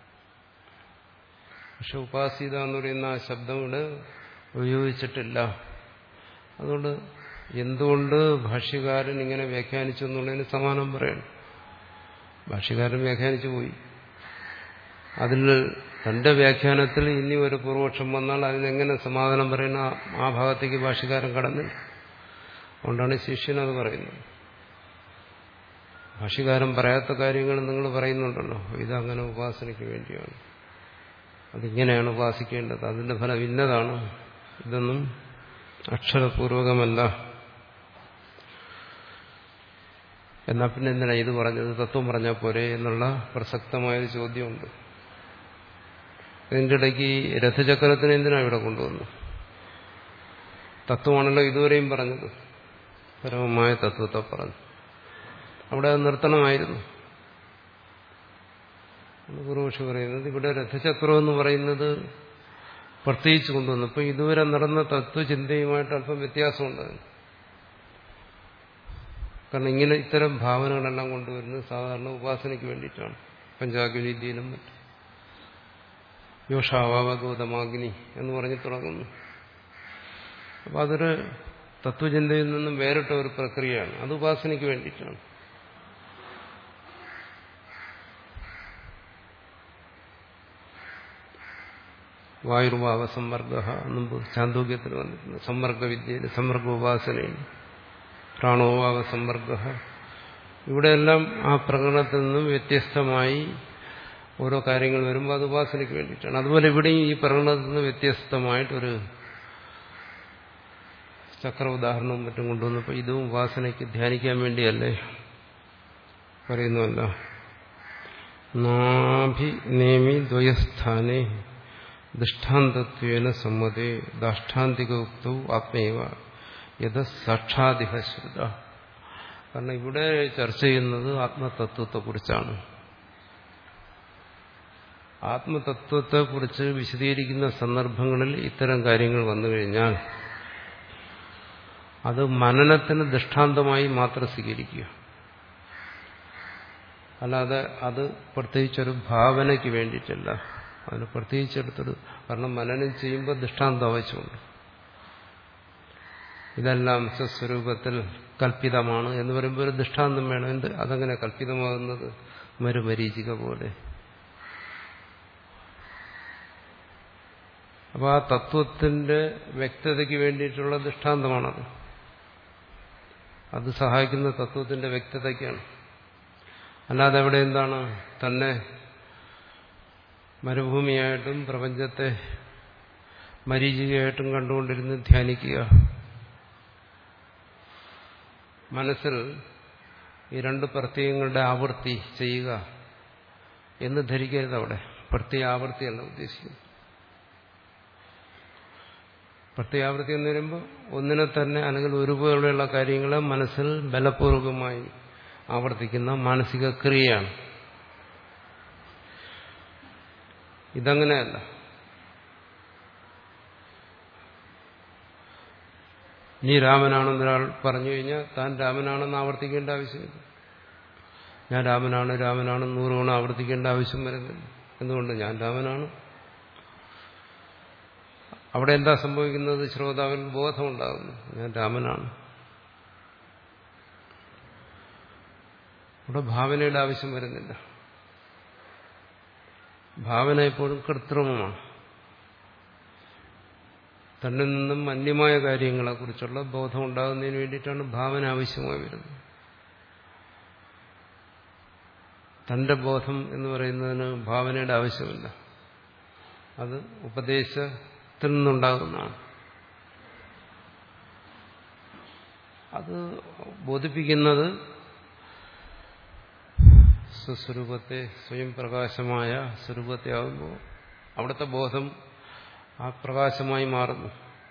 പക്ഷെ ഉപാസീത എന്ന് പറയുന്ന ആ ശബ്ദം ഇവിടെ ഉപയോഗിച്ചിട്ടില്ല. അതുകൊണ്ട് എന്തുകൊണ്ട് ഭാഷ്യകാരൻ ഇങ്ങനെ വ്യാഖ്യാനിച്ചു എന്നുള്ളതിന് സമാനം പറയണം. ഭാഷ്യകാരൻ വ്യാഖ്യാനിച്ചു പോയി. അതിൽ തന്റെ വ്യാഖ്യാനത്തിൽ ഇനി ഒരു പൂർവപക്ഷം വന്നാൽ അതിനെങ്ങനെ സമാധാനം പറയുന്ന ആ ഭാഗത്തേക്ക് ഭാഷ്യകാരൻ കടന്നില്ല. അതുകൊണ്ടാണ് ശിഷ്യനത് പറയുന്നത്. ഭാഷ്യകാരൻ പറയാത്ത കാര്യങ്ങൾ നിങ്ങൾ പറയുന്നുണ്ടല്ലോ, ഇതങ്ങനെ ഉപാസനയ്ക്ക് വേണ്ടിയാണ്, അതിങ്ങനെയാണ് ഉപാസിക്കേണ്ടത്, അതിന്റെ ഫലം ഇന്നതാണ്, ഇതൊന്നും അക്ഷരപൂർവകമല്ല. എന്നാ പിന്നെ എന്തിനാ ഇത് പറഞ്ഞത്, തത്വം പറഞ്ഞാൽ പോരെ എന്നുള്ള പ്രസക്തമായൊരു ചോദ്യമുണ്ട്. ഇതിൻ്റെ ഇടയ്ക്ക് രഥചക്രത്തിന് എന്തിനാ ഇവിടെ കൊണ്ടുവന്നു? തത്വമാണല്ലോ ഇതുവരെയും പറഞ്ഞത്, പരമമായ തത്വത്തെ പറഞ്ഞു. അവിടെ അത് നിർത്തണമായിരുന്നു. പൂർവപക്ഷി പറയുന്നത് ഇവിടെ രഥചക്രം എന്ന് പറയുന്നത് പ്രത്യേകിച്ച് കൊണ്ടുവന്നു. ഇപ്പൊ ഇതുവരെ നടന്ന തത്വചിന്തയുമായിട്ട് അല്പം വ്യത്യാസമുണ്ട്. കാരണം ഇങ്ങനെ ഇത്തരം ഭാവനകളെല്ലാം കൊണ്ടുവരുന്നത് സാധാരണ ഉപാസനയ്ക്ക് വേണ്ടിയിട്ടാണ്. പഞ്ചാഗ്നിയിലും മറ്റും യോഷാവാവഗോതമാഗ്നി എന്ന് പറഞ്ഞ് തുടങ്ങുന്നു. അപ്പൊ അതൊരു തത്വചിന്തയിൽ നിന്നും വേറിട്ട ഒരു പ്രക്രിയയാണ്. അത് ഉപാസനയ്ക്ക് വേണ്ടിയിട്ടാണ്. വായുർവാവ സമ്മർഗ മുമ്പ് ചാന്തോക്യത്തിൽ വന്നിട്ടുണ്ട്. സമ്മർഗവിദ്യയിൽ സമ്മർഗ ഉപാസനയിൽ പ്രാണോവാവ സമ്മർഗ. ഇവിടെയെല്ലാം ആ പ്രകടനത്തിൽ നിന്നും വ്യത്യസ്തമായി ഓരോ കാര്യങ്ങൾ വരുമ്പോൾ അത് ഉപാസനയ്ക്ക് വേണ്ടിയിട്ടാണ്. അതുപോലെ ഇവിടെയും ഈ പ്രകടനത്തിൽ നിന്ന് വ്യത്യസ്തമായിട്ടൊരു ചക്ര ഉദാഹരണവും മറ്റും കൊണ്ടുവന്നപ്പോൾ ഇതും ഉപാസനയ്ക്ക് ധ്യാനിക്കാൻ വേണ്ടിയല്ലേ പറയുന്നുവല്ല. നാഭി നേമി ദ്വയസ്ഥാനെ ദൃഷ്ടാന്തത്വേന സമ്മതേ ദാഷ്ടാന്തിക ഉക്തൗ ആത്മേവ യഥ സാക്ഷാദിഹ ശ്രുത. കാരണം ഇവിടെ ചർച്ച ചെയ്യുന്നത് ആത്മതത്വത്തെക്കുറിച്ചാണ്. ആത്മതത്വത്തെക്കുറിച്ച് വിശദീകരിക്കുന്ന സന്ദർഭങ്ങളിൽ ഇത്തരം കാര്യങ്ങൾ വന്നു കഴിഞ്ഞാൽ അത് മനനത്തിന് ദൃഷ്ടാന്തമായി മാത്രം സ്വീകരിക്കുക, അല്ലാതെ അത് പ്രത്യേകിച്ചൊരു ഭാവനയ്ക്ക് വേണ്ടിയിട്ടല്ല. അതിന് പ്രത്യേകിച്ചെടുത്തൊരു, കാരണം മനനം ചെയ്യുമ്പോൾ ദൃഷ്ടാന്തം ആവശ്യമുണ്ട്. ഇതെല്ലാം സ്വസ്വരൂപത്തിൽ കൽപ്പിതമാണ് എന്ന് പറയുമ്പോൾ ഒരു ദൃഷ്ടാന്തം വേണം. എന്ത് അതങ്ങനെ കൽപ്പിതമാകുന്നത്? മരുമരീചിക പോലെ. അപ്പൊ ആ തത്വത്തിന്റെ വ്യക്തതയ്ക്ക് വേണ്ടിയിട്ടുള്ള ദൃഷ്ടാന്തമാണത്. അത് സഹായിക്കുന്ന തത്വത്തിന്റെ വ്യക്തതയ്ക്കാണ്. അല്ലാതെ അവിടെ എന്താണ് തന്നെ മരുഭൂമിയായിട്ടും പ്രപഞ്ചത്തെ മരീചികയായിട്ടും കണ്ടുകൊണ്ടിരുന്ന് ധ്യാനിക്കുക. മനസ്സിൽ ഈ രണ്ട് പ്രത്യയങ്ങളുടെ ആവൃത്തി ചെയ്യുക എന്ന് ധരിക്കരുത്. അവിടെ പ്രത്യയ ആവൃത്തിയല്ല ഉദ്ദേശിക്കുന്നത്. പ്രത്യാവൃത്തി എന്ന് പറയുമ്പോൾ ഒന്നിനെ തന്നെ അല്ലെങ്കിൽ ഒരുപോലെയുള്ള കാര്യങ്ങളെ മനസ്സിൽ ബലപൂർവകമായി ആവർത്തിക്കുന്ന മാനസിക ക്രിയയാണ്. ഇതങ്ങനെയല്ല. നീ രാമനാണെന്നൊരാൾ പറഞ്ഞു കഴിഞ്ഞാൽ താൻ രാമനാണെന്ന് ആവർത്തിക്കേണ്ട ആവശ്യമില്ല. ഞാൻ രാമനാണ് രാമനാണ് നൂറ് തവണ ആവർത്തിക്കേണ്ട ആവശ്യം വരുന്നില്ല. എന്തുകൊണ്ട്? ഞാൻ രാമനാണ്. അവിടെ എന്താ സംഭവിക്കുന്നത്? ശ്രോതാവിൽ ബോധമുണ്ടാകുന്നു, ഞാൻ രാമനാണ്. അവിടെ ഭാവനയുടെ ആവശ്യം വരുന്നില്ല. ഭാവന എപ്പോഴും കൃത്രിമമാണ്. തന്നിൽ നിന്നും അന്യമായ കാര്യങ്ങളെക്കുറിച്ചുള്ള ബോധം ഉണ്ടാകുന്നതിന് വേണ്ടിയിട്ടാണ് ഭാവന ആവശ്യമായി വരുന്നത്. തന്റെ ബോധം എന്ന് പറയുന്നതിന് ഭാവനയുടെ ആവശ്യമില്ല. അത് ഉപദേശത്തിൽ നിന്നുണ്ടാകുന്നതാണ്. അത് ബോധിപ്പിക്കുന്നത് സ്വസ്വരൂപത്തെ, സ്വയം പ്രകാശമായ സ്വരൂപത്തെ ആകുമ്പോൾ അവിടുത്തെ ബോധം ആ പ്രകാശമായി മാറുന്നു.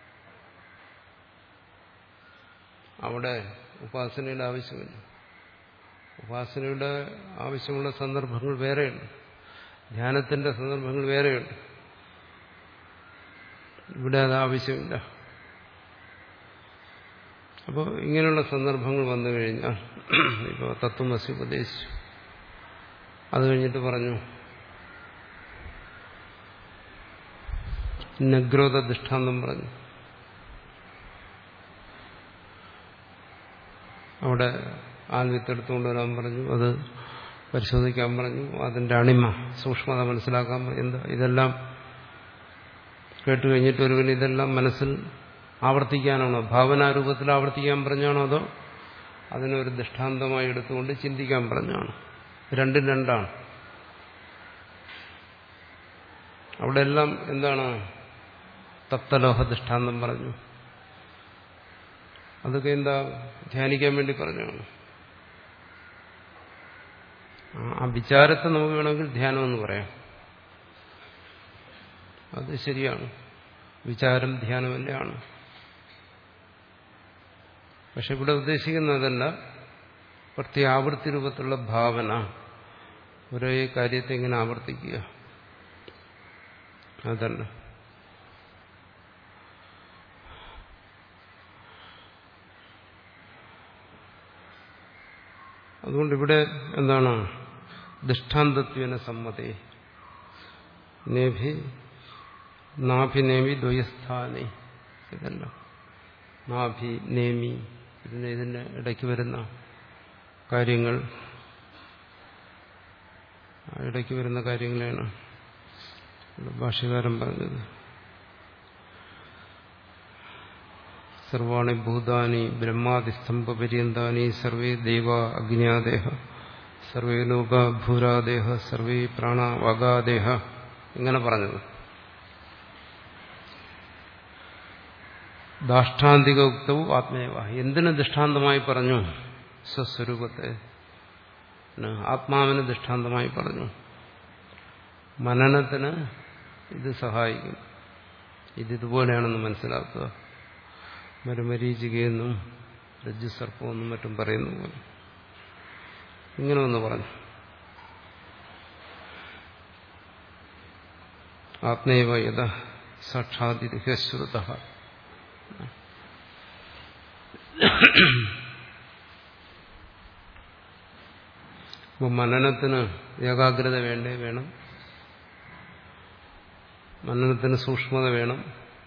അവിടെ ഉപാസനയുടെ ആവശ്യമില്ല. ഉപാസനയുടെ ആവശ്യമുള്ള സന്ദർഭങ്ങൾ വേറെയുണ്ട്, ധ്യാനത്തിന്റെ സന്ദർഭങ്ങൾ വേറെയുണ്ട്. ഇവിടെ അത് ആവശ്യമില്ല. അപ്പോൾ ഇങ്ങനെയുള്ള സന്ദർഭങ്ങൾ വന്നു കഴിഞ്ഞാൽ ഇപ്പോൾ തത്വമസി ഉപദേശിച്ചു, അത് കഴിഞ്ഞിട്ട് പറഞ്ഞു നഗ്രോധ ദൃഷ്ടാന്തം പറഞ്ഞു. അവിടെ ആൽവിത്തെടുത്തുകൊണ്ട് വരാൻ പറഞ്ഞു, അത് പരിശോധിക്കാൻ പറഞ്ഞു, അതിന്റെ അണിമ സൂക്ഷ്മത മനസ്സിലാക്കാൻ പറഞ്ഞു. എന്താ ഇതെല്ലാം കേട്ട് കഴിഞ്ഞിട്ട് ഒരുവൻ ഇതെല്ലാം മനസ്സിൽ ആവർത്തിക്കാനാണോ, ഭാവനാരൂപത്തിൽ ആവർത്തിക്കാൻ പറഞ്ഞാണോ, അതോ അതിനൊരു ദൃഷ്ടാന്തമായി എടുത്തുകൊണ്ട് ചിന്തിക്കാൻ പറഞ്ഞാണോ? രണ്ടും രണ്ടാണ്. അവിടെ എല്ലാം എന്താണ്, തപ്തലോഹ ദൃഷ്ടാന്തം പറഞ്ഞു. അതൊക്കെ എന്താ, ധ്യാനിക്കാൻ വേണ്ടി പറഞ്ഞാണ്. ആ വിചാരത്തെ നമുക്ക് വേണമെങ്കിൽ ധ്യാനം എന്ന് പറയാം, അത് ശരിയാണ്. വിചാരം ധ്യാനമല്ലാണ്. പക്ഷെ ഇവിടെ ഉദ്ദേശിക്കുന്നതല്ല പ്രത്യേക ആവൃത്തി രൂപത്തിലുള്ള ഭാവന, ഒരേ കാര്യത്തെ ഇങ്ങനെ ആവർത്തിക്കുക, അതല്ല. അതുകൊണ്ട് ഇവിടെ എന്താണ്, ദൃഷ്ടാന്തത്വേന സമ്മതേ നേഭി നാഭിനേമി ദ്വയസ്ഥാനെ, ഇതല്ല നാഭി നേമി, ഇതിന് ഇതിന്റെ ഇടയ്ക്ക് വരുന്ന കാര്യങ്ങൾ, ഇടയ്ക്ക് വരുന്ന കാര്യങ്ങളാണ് ഭാഷ്യകാരൻ പറഞ്ഞത്. സർവാണി ഭൂതാനി ബ്രഹ്മാദിസ്തംഭപര്യന്താനി സർവേ ദേവ അഗ്നിയാദേഹ സർവേ ലോക ഭൂരാദേഹ സർവേ പ്രാണവാഗാദേഹ, ഇങ്ങനെ പറഞ്ഞത്. ദാഷ്ടാന്തിക ഉക്തവും ആത്മേവ, എന്തിന് ദൃഷ്ടാന്തമായി പറഞ്ഞു? സ്വസ്വരൂപത്തെ, ആത്മാവിന് ദൃഷ്ടാന്തമായി പറഞ്ഞു. മനനത്തിന് ഇത് സഹായിക്കും. ഇതിതുപോലെയാണെന്ന് മനസ്സിലാക്കുക. മരുമരീചികയെന്നും രജ്ജുസർപ്പമെന്നും മറ്റും പറയുന്ന പോലെ ഇങ്ങനെ ഒന്ന് പറഞ്ഞു. ആത്മൈവ യഥ സാക്ഷാദിശ്രുത. അപ്പോൾ മനനത്തിന് ഏകാഗ്രത വേണ്ടേ? വേണം. മനനത്തിന് സൂക്ഷ്മത വേണം,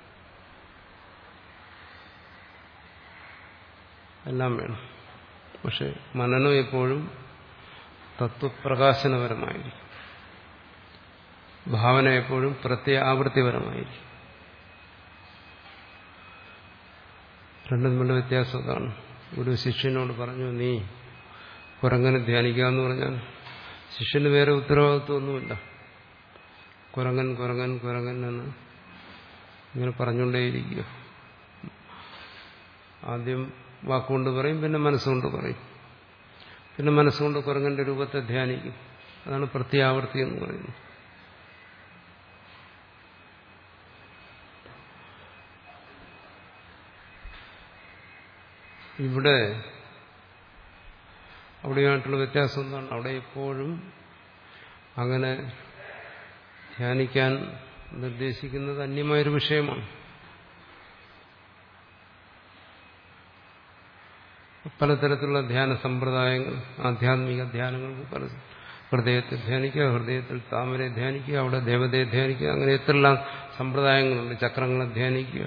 എല്ലാം വേണം. പക്ഷെ മനനം എപ്പോഴും തത്വപ്രകാശനപരമായിരിക്കും, ഭാവന എപ്പോഴും പ്രത്യേക ആവൃത്തിപരമായിരിക്കും. രണ്ടും തമ്മിലുള്ള വ്യത്യാസം അതാണ്. ഒരു ശിഷ്യനോട് പറഞ്ഞു, നീ കുരങ്ങനെ ധ്യാനിക്കാന്ന് പറഞ്ഞാൽ ശിഷ്യന് വേറെ ഉത്തരവാദിത്വമൊന്നുമില്ല. കുരങ്ങൻ കുരങ്ങൻ കുരങ്ങൻ എന്ന് ഇങ്ങനെ പറഞ്ഞുകൊണ്ടേയിരിക്കുക. ആദ്യം വാക്കുകൊണ്ട് പറയും, പിന്നെ മനസ്സുകൊണ്ട് പറയും, പിന്നെ മനസ്സുകൊണ്ട് കുരങ്ങന്റെ രൂപത്തെ ധ്യാനിക്കും. അതാണ് പ്രത്യാവർത്തി എന്ന് പറയുന്നത്. ഇവിടെ അവിടെയായിട്ടുള്ള വ്യത്യാസം എന്താണ്? അവിടെ എപ്പോഴും അങ്ങനെ ധ്യാനിക്കാൻ നിർദ്ദേശിക്കുന്നത് അന്യമായൊരു വിഷയമാണ്. പലതരത്തിലുള്ള ധ്യാന സമ്പ്രദായങ്ങൾ, ആധ്യാത്മിക ധ്യാനങ്ങൾക്ക് പല, ഹൃദയത്തിൽ ധ്യാനിക്കുക, ഹൃദയത്തിൽ താമരയെ ധ്യാനിക്കുക, അവിടെ ദേവതയെ ധ്യാനിക്കുക, അങ്ങനെ എത്രയെല്ലാം സമ്പ്രദായങ്ങളുണ്ട്. ചക്രങ്ങളെ ധ്യാനിക്കുക,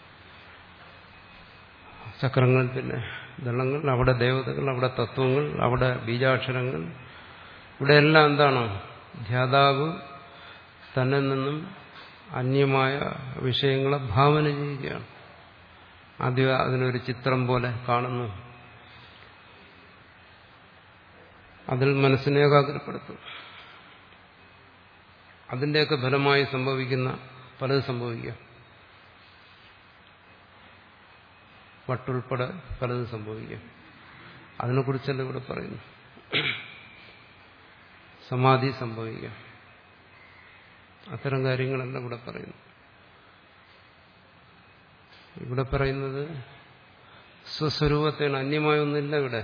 ചക്രങ്ങൾ, പിന്നെ ദളങ്ങൾ, അവിടെ ദേവതകൾ, അവിടെ തത്വങ്ങൾ, അവിടെ ബീജാക്ഷരങ്ങൾ, ഇവിടെ എല്ലാം എന്താണ്? ധ്യാതാവ് തന്നിൽ നിന്നും അന്യമായ വിഷയങ്ങളെ ഭാവന ചെയ്യുകയാണ്. ആദ്യം അതിനൊരു ചിത്രം പോലെ കാണുന്നു, അതിൽ മനസ്സിനെ ഏകാഗ്രപ്പെടുത്തും. അതിൻ്റെയൊക്കെ ഫലമായി സംഭവിക്കുന്ന പലത് സംഭവിക്കാം. വട്ടുൾപ്പെടെ പലതും സംഭവിക്കാം. അതിനെക്കുറിച്ചല്ല ഇവിടെ പറയുന്നു. സമാധി സംഭവിക്കാം, അത്തരം കാര്യങ്ങളല്ല ഇവിടെ പറയുന്നു. ഇവിടെ പറയുന്നത് സ്വസ്വരൂപത്തെയാണ്, അന്യമായൊന്നുമില്ല ഇവിടെ.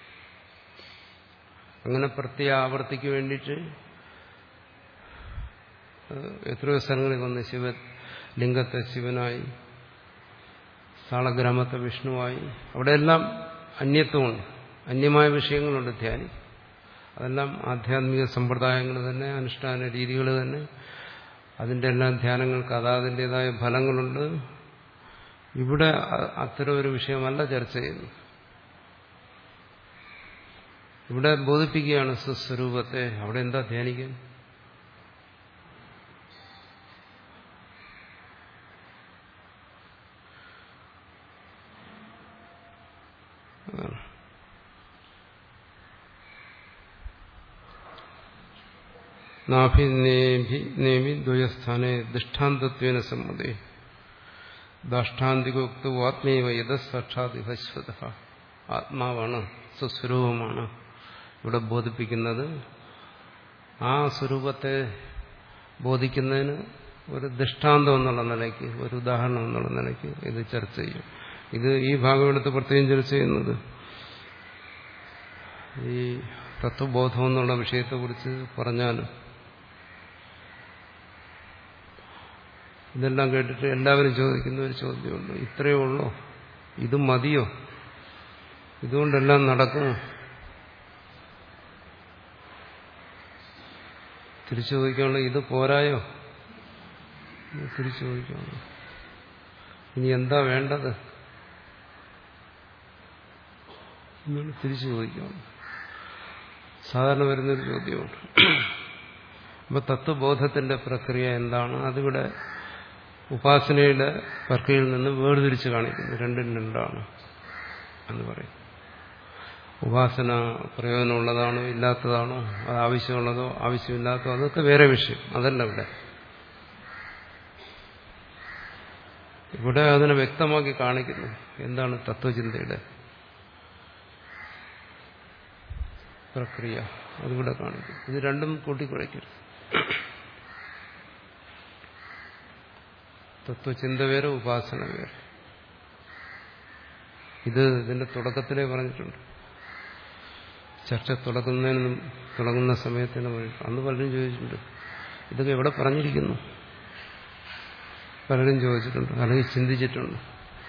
അങ്ങനെ പ്രത്യേക ആവർത്തിക്ക് വേണ്ടിയിട്ട് എത്രയോ സ്ഥലങ്ങളിൽ വന്ന് ശിവ ലിംഗത്തെ ശിവനായി, സാളഗ്രാമത്തെ വിഷ്ണുവായി. അവിടെയെല്ലാം അന്യത്വമുണ്ട്, അന്യമായ വിഷയങ്ങളുണ്ട് ധ്യാനിക്കും. അതെല്ലാം ആധ്യാത്മിക സമ്പ്രദായങ്ങൾ തന്നെ, അനുഷ്ഠാന രീതികൾ തന്നെ. അതിൻ്റെ എല്ലാം ധ്യാനങ്ങൾക്ക് അതാതിൻ്റെതായ ഫലങ്ങളുണ്ട്. ഇവിടെ അത്തരം ഒരു വിഷയമല്ല ചർച്ച ചെയ്യുന്നത്. ഇവിടെ ബോധിപ്പിക്കുകയാണ് സ്വസ്വരൂപത്തെ. അവിടെ എന്താ ധ്യാനിക്കാൻ? നാഭിനേഭി ദ്വയസ്ഥാനെ ദൃഷ്ടാന്തത്വേന സമ്മതേ ദാഷ്ടാന്തികോക്തു ആത്മീവ യഥ സാക്ഷാത് ഹശ്വത. ആത്മാവാണ്, സ്വസ്വരൂപമാണ് ഇവിടെ ബോധിപ്പിക്കുന്നത്. ആ സ്വരൂപത്തെ ബോധിക്കുന്നതിന് ഒരു ദൃഷ്ടാന്തം എന്നുള്ള നിലയ്ക്ക്, ഒരു ഉദാഹരണം എന്നുള്ള നിലയ്ക്ക് ഇത് ചർച്ച ചെയ്യും. ഇത് ഈ ഭാഗം എടുത്ത് പ്രത്യേകം ചർച്ച ചെയ്യുന്നത് ഈ തത്വബോധം എന്നുള്ള വിഷയത്തെക്കുറിച്ച് പറഞ്ഞാൽ ഇതെല്ലാം കേട്ടിട്ട് എല്ലാവരും ചോദിക്കുന്ന ഒരു ചോദ്യമുണ്ട്, ഇത്രയേ ഉള്ളോ? ഇത് മതിയോ? ഇതുകൊണ്ടെല്ലാം നടക്കുമോ? തിരിച്ചു ചോദിക്കാനുള്ള ഇത് പോരായോ? തിരിച്ചു ചോദിക്കാനുള്ള ഇനി എന്താ വേണ്ടത് എന്നാണ് തിരിച്ചു ചോദിക്കാനുള്ളത്. സാധാരണ വരുന്നൊരു ചോദ്യമാണ്. അപ്പൊ തത്വബോധത്തിന്റെ പ്രക്രിയ എന്താണ്? അതിവിടെ ഉപാസനയുടെ പ്രക്രിയയിൽ നിന്ന് വേർതിരിച്ച് കാണിക്കുന്നു. രണ്ടും രണ്ടാണ് എന്ന് പറയും. ഉപാസന പ്രയോജനമുള്ളതാണോ ഇല്ലാത്തതാണോ, അത് ആവശ്യമുള്ളതോ ആവശ്യമില്ലാത്തതോ, അതൊക്കെ വേറെ വിഷയം. അതല്ല ഇവിടെ. ഇവിടെ അതിനെ വ്യക്തമാക്കി കാണിക്കുന്നു. എന്താണ് തത്വചിന്തയുടെ പ്രക്രിയ, അതിവിടെ കാണിക്കും. ഇത് രണ്ടും കൂട്ടിക്കുഴയ്ക്കരുത്. തത്വചിന്ത വേറെ, ഉപാസന വേറെ. ഇത് ഇതിന്റെ തുടക്കത്തിലേ പറഞ്ഞിട്ടുണ്ട്. ചർച്ച തുടങ്ങുന്നതിനും തുടങ്ങുന്ന സമയത്തിന് പറഞ്ഞിട്ടുണ്ട്. അന്ന് പലരും ചോദിച്ചിട്ടുണ്ട്, ഇതൊക്കെ എവിടെ പറഞ്ഞിരിക്കുന്നു? പലരും ചോദിച്ചിട്ടുണ്ട്, അല്ലെങ്കിൽ ചിന്തിച്ചിട്ടുണ്ട്.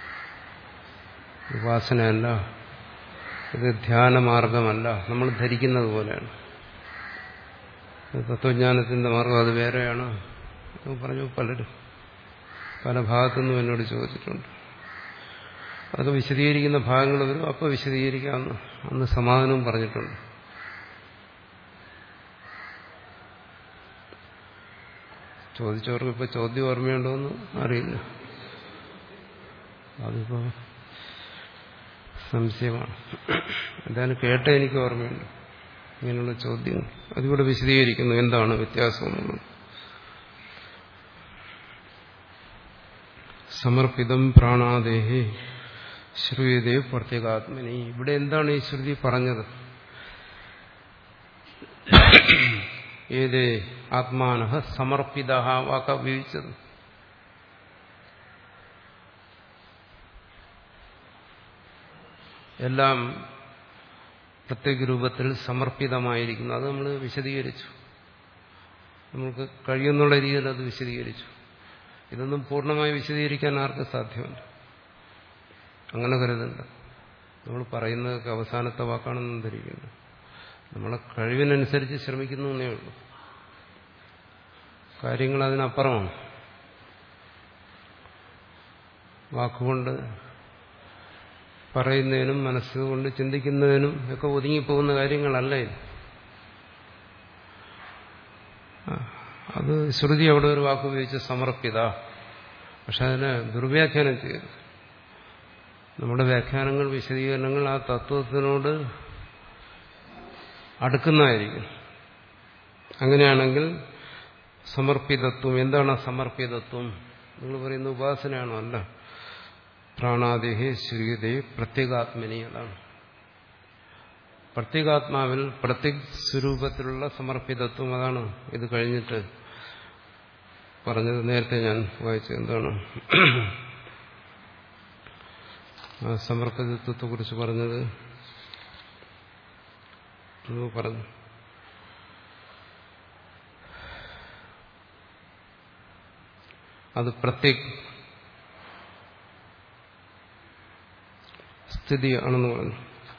ഉപാസനയല്ല, ഇത് ധ്യാനമാർഗമല്ല, നമ്മൾ ധരിക്കുന്നത് പോലെയാണ്. തത്വജ്ഞാനത്തിന്റെ മാർഗം അത് വേറെയാണ് പറഞ്ഞു പലരും. പല ഭാഗത്തുനിന്നും എന്നോട് ചോദിച്ചിട്ടുണ്ട്. അതൊക്കെ വിശദീകരിക്കുന്ന ഭാഗങ്ങൾ വരും, അപ്പോൾ വിശദീകരിക്കാമെന്ന് അന്ന് സമാധാനവും പറഞ്ഞിട്ടുണ്ട്. ചോദിച്ചവർക്ക് ഇപ്പൊ ചോദ്യം ഓർമ്മയുണ്ടോ എന്ന് അറിയില്ല. അതിപ്പോ സംശയമാണ്. എന്തായാലും കേട്ട എനിക്ക് ഓർമ്മയുണ്ട് ഇങ്ങനെയുള്ള ചോദ്യങ്ങൾ. അതിവിടെ വിശദീകരിക്കുന്നു എന്താണ് വ്യത്യാസം എന്നുള്ളത്. സമർപ്പിതം പ്രാണാദേഹി ശ്രുയതേ പ്രത്യേകാത്മനി. ഇവിടെ എന്താണ് ഈ ശ്രുതി പറഞ്ഞത്? ഏതേ ആത്മാനഃ സമർപ്പിതഃ വാക്ക ഉപയോഗിച്ചത്. എല്ലാം പ്രത്യേക രൂപത്തിൽ സമർപ്പിതമായിരിക്കുന്നു. അത് നമ്മൾ വിശദീകരിച്ചു. നമുക്ക് കഴിയുന്നുള്ള രീതിയിൽ അത് വിശദീകരിച്ചു. ഇതൊന്നും പൂർണ്ണമായി വിശദീകരിക്കാൻ ആർക്കും സാധ്യമല്ല. അങ്ങനെ കരുതണ്ട. നമ്മൾ പറയുന്നതൊക്കെ അവസാനത്തെ വാക്കാണെന്നും ധരിക്കണ്ട. നമ്മളെ കഴിവിനനുസരിച്ച് ശ്രമിക്കുന്നു എന്നേ ഉള്ളൂ. കാര്യങ്ങൾ അതിനപ്പുറമാണ്. വാക്കുകൊണ്ട് പറയുന്നതിനും മനസ്സുകൊണ്ട് ചിന്തിക്കുന്നതിനും ഒക്കെ ഒതുങ്ങിപ്പോകുന്ന കാര്യങ്ങളല്ല ഇത്. അത് ശ്രുതി അവിടെ ഒരു വാക്ക് ഉപയോഗിച്ച് സമർപ്പിത. പക്ഷെ അതിനെ ദുർവ്യാഖ്യാനം ചെയ്യരുത്. നമ്മുടെ വ്യാഖ്യാനങ്ങൾ, വിശദീകരണങ്ങൾ ആ തത്വത്തിനോട് അടുക്കുന്നതായിരിക്കും. അങ്ങനെയാണെങ്കിൽ സമർപ്പിതത്വം എന്താണ്? സമർപ്പിതത്വം നിങ്ങൾ പറയുന്ന ഉപാസനയാണോ? അല്ല. പ്രാണാദേഹി ശ്രീതേ പ്രത്യേകാത്മനി. അതാണ് പ്രത്യേകാത്മാവിൽ പ്രത്യേക സ്വരൂപത്തിലുള്ള സമർപ്പിതത്വം. അതാണ് ഇത് കഴിഞ്ഞിട്ട് പറഞ്ഞത്. നേരത്തെ ഞാൻ വായിച്ചത് എന്താണ് ആ സമർപ്പിതത്വത്തെ കുറിച്ച് പറഞ്ഞത് പറഞ്ഞു. അത് പ്രത്യേക സ്ഥിതി ആണെന്ന് പറഞ്ഞു.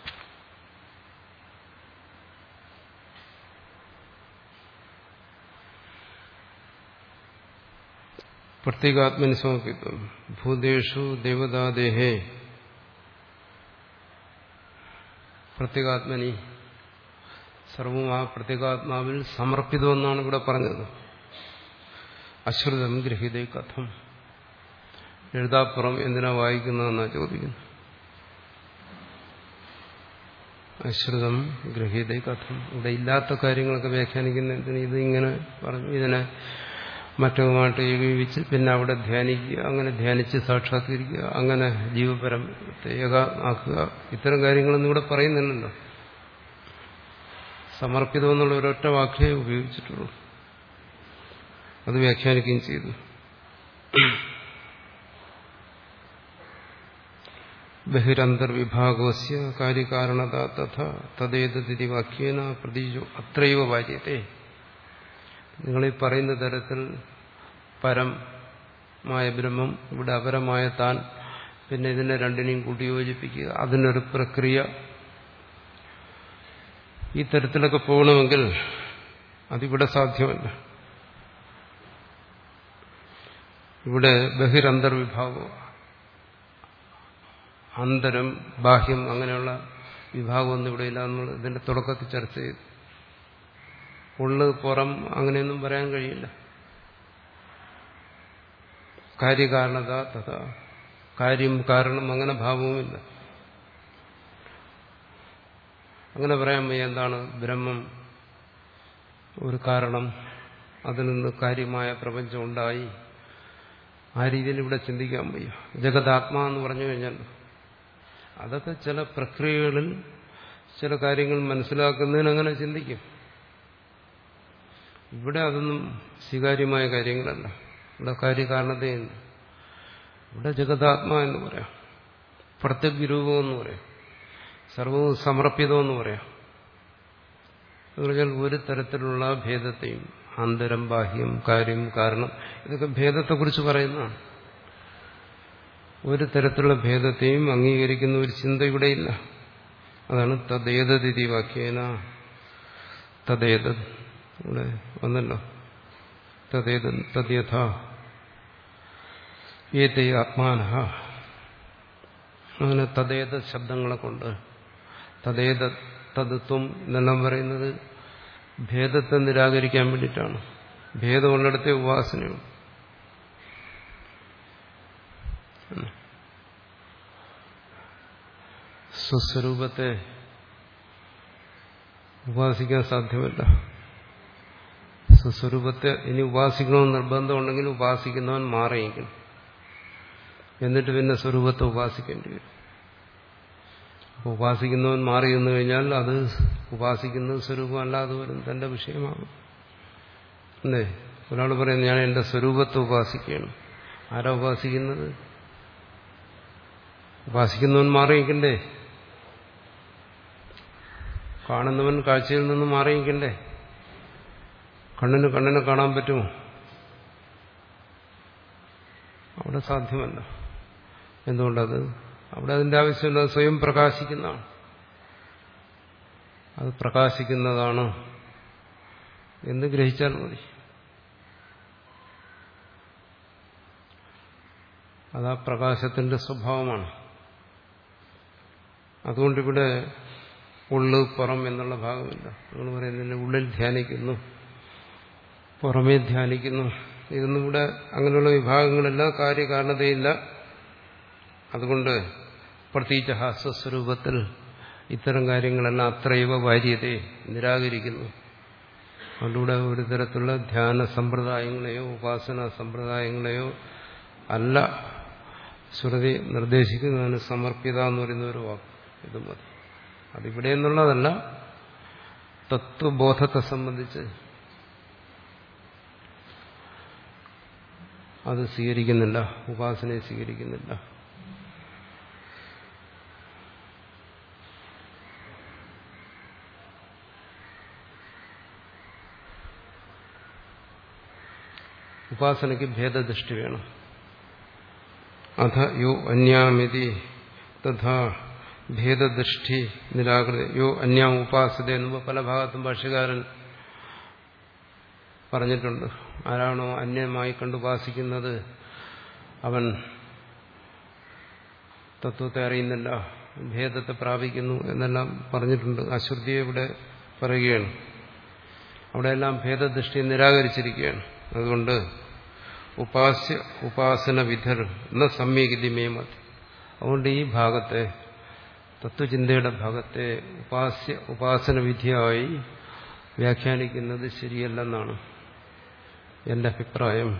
പ്രത്യേകാത്മനി സമർപ്പിത്വം ഭൂതേഷു ദേവതാദേഹേ പ്രത്യേകാത്മനി സർവവും ആ പ്രത്യേകാത്മാവിൽ സമർപ്പിതമെന്നാണ് ഇവിടെ പറഞ്ഞത്. അശ്രുതം ഗ്രഹീതേ കഥം, എഴുതാപ്പുറം എന്തിനാ വായിക്കുന്നതെന്നാണ് ചോദിക്കുന്നത്. അശ്രുതം ഗ്രഹീതേ കഥം, ഇവിടെ ഇല്ലാത്ത കാര്യങ്ങളൊക്കെ വ്യാഖ്യാനിക്കുന്ന എന്തിന് ഇത് ഇങ്ങനെ പറഞ്ഞു, ഇതിനെ മറ്റൊന്നുമായിട്ട് ഏകീപിച്ച് പിന്നെ അവിടെ ധ്യാനിക്കുക, അങ്ങനെ ധ്യാനിച്ച് സാക്ഷാത്കരിക്കുക, അങ്ങനെ ജീവപരത്തെ ഏകാത്മാക്കുക, ഇത്തരം കാര്യങ്ങളൊന്നും ഇവിടെ പറയുന്നില്ലല്ലോ. സമർപ്പിതം എന്നുള്ള ഒരൊറ്റ വാക്കേ ഉപയോഗിച്ചിട്ടുള്ളൂ. അത് വ്യാഖ്യാനിക്കുകയും ചെയ്തു. ബഹിരന്തർവിഭാഗസ്യ കാര്യകാരണത തഥാ തദ്ദേതതി വാക്യേന പ്രതീജോ അത്രൈവ വാര്യത്തെ. നിങ്ങളീ പറയുന്ന തരത്തിൽ പരമായ ബ്രഹ്മം, ഇവിടെ അപരമായ താൻ, പിന്നെ ഇതിനെ രണ്ടിനെയും കൂട്ടി യോജിപ്പിക്കുക, അതിനൊരു പ്രക്രിയ, ഈ തരത്തിലൊക്കെ പോകണമെങ്കിൽ അതിവിടെ സാധ്യമല്ല. ഇവിടെ ബഹിരന്തർവിഭാഗം, അന്തരം ബാഹ്യം അങ്ങനെയുള്ള വിഭാഗമൊന്നും ഇവിടെ ഇല്ല എന്നുള്ള ഇതിന്റെ തുടക്കത്തിൽ ചർച്ച ചെയ്തു. ഉള്ളു പുറം അങ്ങനെയൊന്നും പറയാൻ കഴിയില്ല. കാര്യകാരണത തഥാ, കാര്യം കാരണം അങ്ങനെ ഭാവവുമില്ല. അങ്ങനെ പറയാൻ വയ്യ. എന്താണ് ബ്രഹ്മം ഒരു കാരണം, അതിൽ നിന്ന് കാര്യമായ പ്രപഞ്ചം ഉണ്ടായി, ആ രീതിയിൽ ഇവിടെ ചിന്തിക്കാൻ വയ്യ. ജഗതാത്മാ എന്ന് പറഞ്ഞു കഴിഞ്ഞാൽ അതൊക്കെ ചില പ്രക്രിയകളിൽ ചില കാര്യങ്ങൾ മനസ്സിലാക്കുന്നതിന് അങ്ങനെ ചിന്തിക്കും. ഇവിടെ അതൊന്നും സ്വീകാര്യമായ കാര്യങ്ങളല്ല. ഇവിടെ കാര്യകാരണതയെന്ന്, ഇവിടെ ജഗതാത്മാ എന്ന് പറയാം, പ്രത്യഗ്രൂപം എന്ന് പറയാം, സർവവും സമർപ്പിതമെന്ന് പറയാം. എന്ന് പറഞ്ഞാൽ ഒരു തരത്തിലുള്ള ഭേദത്തെയും, അന്തരം ബാഹ്യം കാര്യം കാരണം, ഇതൊക്കെ ഭേദത്തെക്കുറിച്ച് പറയുന്നതാണ്. ഒരു തരത്തിലുള്ള ഭേദത്തെയും അംഗീകരിക്കുന്ന ഒരു ചിന്ത ഇവിടെയില്ല. അതാണ് തദ്ദേതതി വാക്യേന. തദ്ദേതത് ഇവിടെ വന്നല്ലോ. തദ്ദേത തദ്യഥ ഏതേ ആത്മാനഃ, അങ്ങനെ തദ്ദേത ശബ്ദങ്ങളെ കൊണ്ട് തദ്ദേത തത്വം എന്നെല്ലാം പറയുന്നത് ഭേദത്തെ നിരാകരിക്കാൻ വേണ്ടിയിട്ടാണ്. ഭേദമുള്ളിടത്തെ ഉപാസനയാണ്. സ്വസ്വരൂപത്തെ ഉപാസിക്കാൻ സാധ്യമല്ല. സ്വസ്വരൂപത്തെ ഇനി ഉപാസിക്കണമെന്ന് നിർബന്ധമുണ്ടെങ്കിൽ ഉപാസിക്കുന്നവൻ മാറിയിരിക്കണം. എന്നിട്ട് പിന്നെ സ്വരൂപത്തെ ഉപാസിക്കേണ്ടി വരും. അപ്പോൾ ഉപാസിക്കുന്നവൻ മാറി എന്ന് കഴിഞ്ഞാൽ അത് ഉപാസിക്കുന്നത് സ്വരൂപമല്ലാതെ വരും, തന്റെ വിഷയമാകും. അല്ലേ? ഒരാൾ പറയുന്നത് ഞാൻ എന്റെ സ്വരൂപത്തെ ഉപാസിക്കുകയാണ്. ആരാ ഉപാസിക്കുന്നത്? ഉപാസിക്കുന്നവൻ മാറിയിരിക്കണ്ടേ? കാണുന്നവൻ കാഴ്ചയിൽ നിന്ന് മാറിയിരിക്കണ്ടേ? കണ്ണിന് കണ്ണിനെ കാണാൻ പറ്റുമോ? അവിടെ സാധ്യമല്ല. എന്തുകൊണ്ടത്? അവിടെ അതിന്റെ ആവശ്യമില്ല. അത് സ്വയം പ്രകാശിക്കുന്നതാണ്. അത് പ്രകാശിക്കുന്നതാണ് എന്ന് ഗ്രഹിച്ചാൽ മതി. അതാ പ്രകാശത്തിന്റെ സ്വഭാവമാണ്. അതുകൊണ്ടിവിടെ ഉള്ളു പുറം എന്നുള്ള ഭാഗമില്ല. നമ്മൾ പറയുന്നില്ല ഉള്ളിൽ ധ്യാനിക്കുന്നു, പുറമേ ധ്യാനിക്കുന്നു, ഇതൊന്നും ഇവിടെ അങ്ങനെയുള്ള വിഭാഗങ്ങളില്ല, കാര്യകാരണതയില്ല. അതുകൊണ്ട് പ്രത്യേകിച്ച് സ്വസ്വരൂപത്തിൽ ഇത്തരം കാര്യങ്ങളെല്ലാം അത്രൈവ വാര്യതയെ നിരാകരിക്കുന്നു. അതുകൊണ്ട് ഒരു തരത്തിലുള്ള ധ്യാന സമ്പ്രദായങ്ങളെയോ ഉപാസന സമ്പ്രദായങ്ങളെയോ അല്ല ശ്രുതി നിർദ്ദേശിക്കുന്നതിന് സമർപ്പിത എന്ന് പറയുന്ന ഒരു വാക്ക് ഇത് മതി. അതിവിടെ എന്നുള്ളതല്ല, തത്വബോധത്തെ സംബന്ധിച്ച് അത് സ്വീകരിക്കുന്നില്ല, ഉപാസനയെ സ്വീകരിക്കുന്നില്ല. ഉപാസനയ്ക്ക് ഭേദദൃഷ്ടി വേണം. അഥ യോ അന്യാമിതി തഥാ ഭേദദൃഷ്ടി നിരാകൃതി യോ അന്യാം ഉപാസത എന്നുമ്പോൾ പല ഭാഗത്തും ഭാഷ്യകാരൻ പറഞ്ഞിട്ടുണ്ട്. ആരാണോ അന്യമായി കണ്ടുപാസിക്കുന്നത് അവൻ തത്വത്തെ അറിയുന്നില്ല, ഭേദത്തെ പ്രാപിക്കുന്നു എന്നെല്ലാം പറഞ്ഞിട്ടുണ്ട്. അശ്രുതിയെ ഇവിടെ പറയുകയാണ്. അവിടെയെല്ലാം ഭേദദൃഷ്ടി നിരാകരിച്ചിരിക്കുകയാണ്. അതുകൊണ്ട് ഉപാസ്യ ഉപാസന വിധർ എന്ന സമ്യഗതി മേമത്. അതുകൊണ്ട് ഈ ഭാഗത്തെ തത്വചിന്തയുടെ ഭാഗത്തെ ഉപാസ്യ ഉപാസന വിധിയായി വ്യാഖ്യാനിക്കുന്നത് ശരിയല്ലെന്നാണ് എന്റെ അഭിപ്രായം.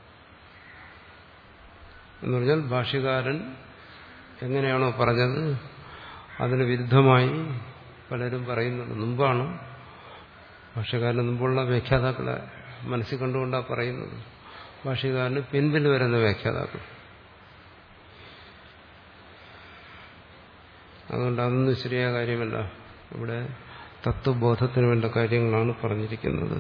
എന്ന് പറഞ്ഞാൽ ഭാഷ്യകാരൻ എങ്ങനെയാണോ പറഞ്ഞത് അതിന് വിരുദ്ധമായി പലരും പറയുന്നുണ്ട്. മുമ്പാണ് ഭാഷ്യകാരന് മുമ്പുള്ള വ്യാഖ്യാതാക്കളെ മനസ്സിൽ കണ്ടുകൊണ്ടാണ് പറയുന്നത്. ഭാഷ്യകാരന് പിൻപിൽ വരുന്ന വ്യാഖ്യാതാക്കൾ. അതുകൊണ്ട് അതൊന്നും ശരിയായ കാര്യമല്ല. ഇവിടെ തത്വബോധത്തിന് വേണ്ട കാര്യങ്ങളാണ് പറഞ്ഞിരിക്കുന്നത്.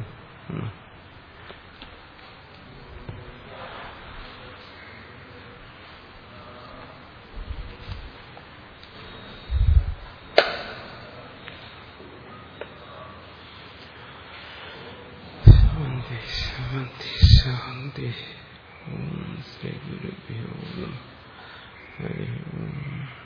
ശാന്തി ശാന്തി. ഓം ശ്രീ ഗുരുഭ്യോ നമഃ. ഹരി ഓം.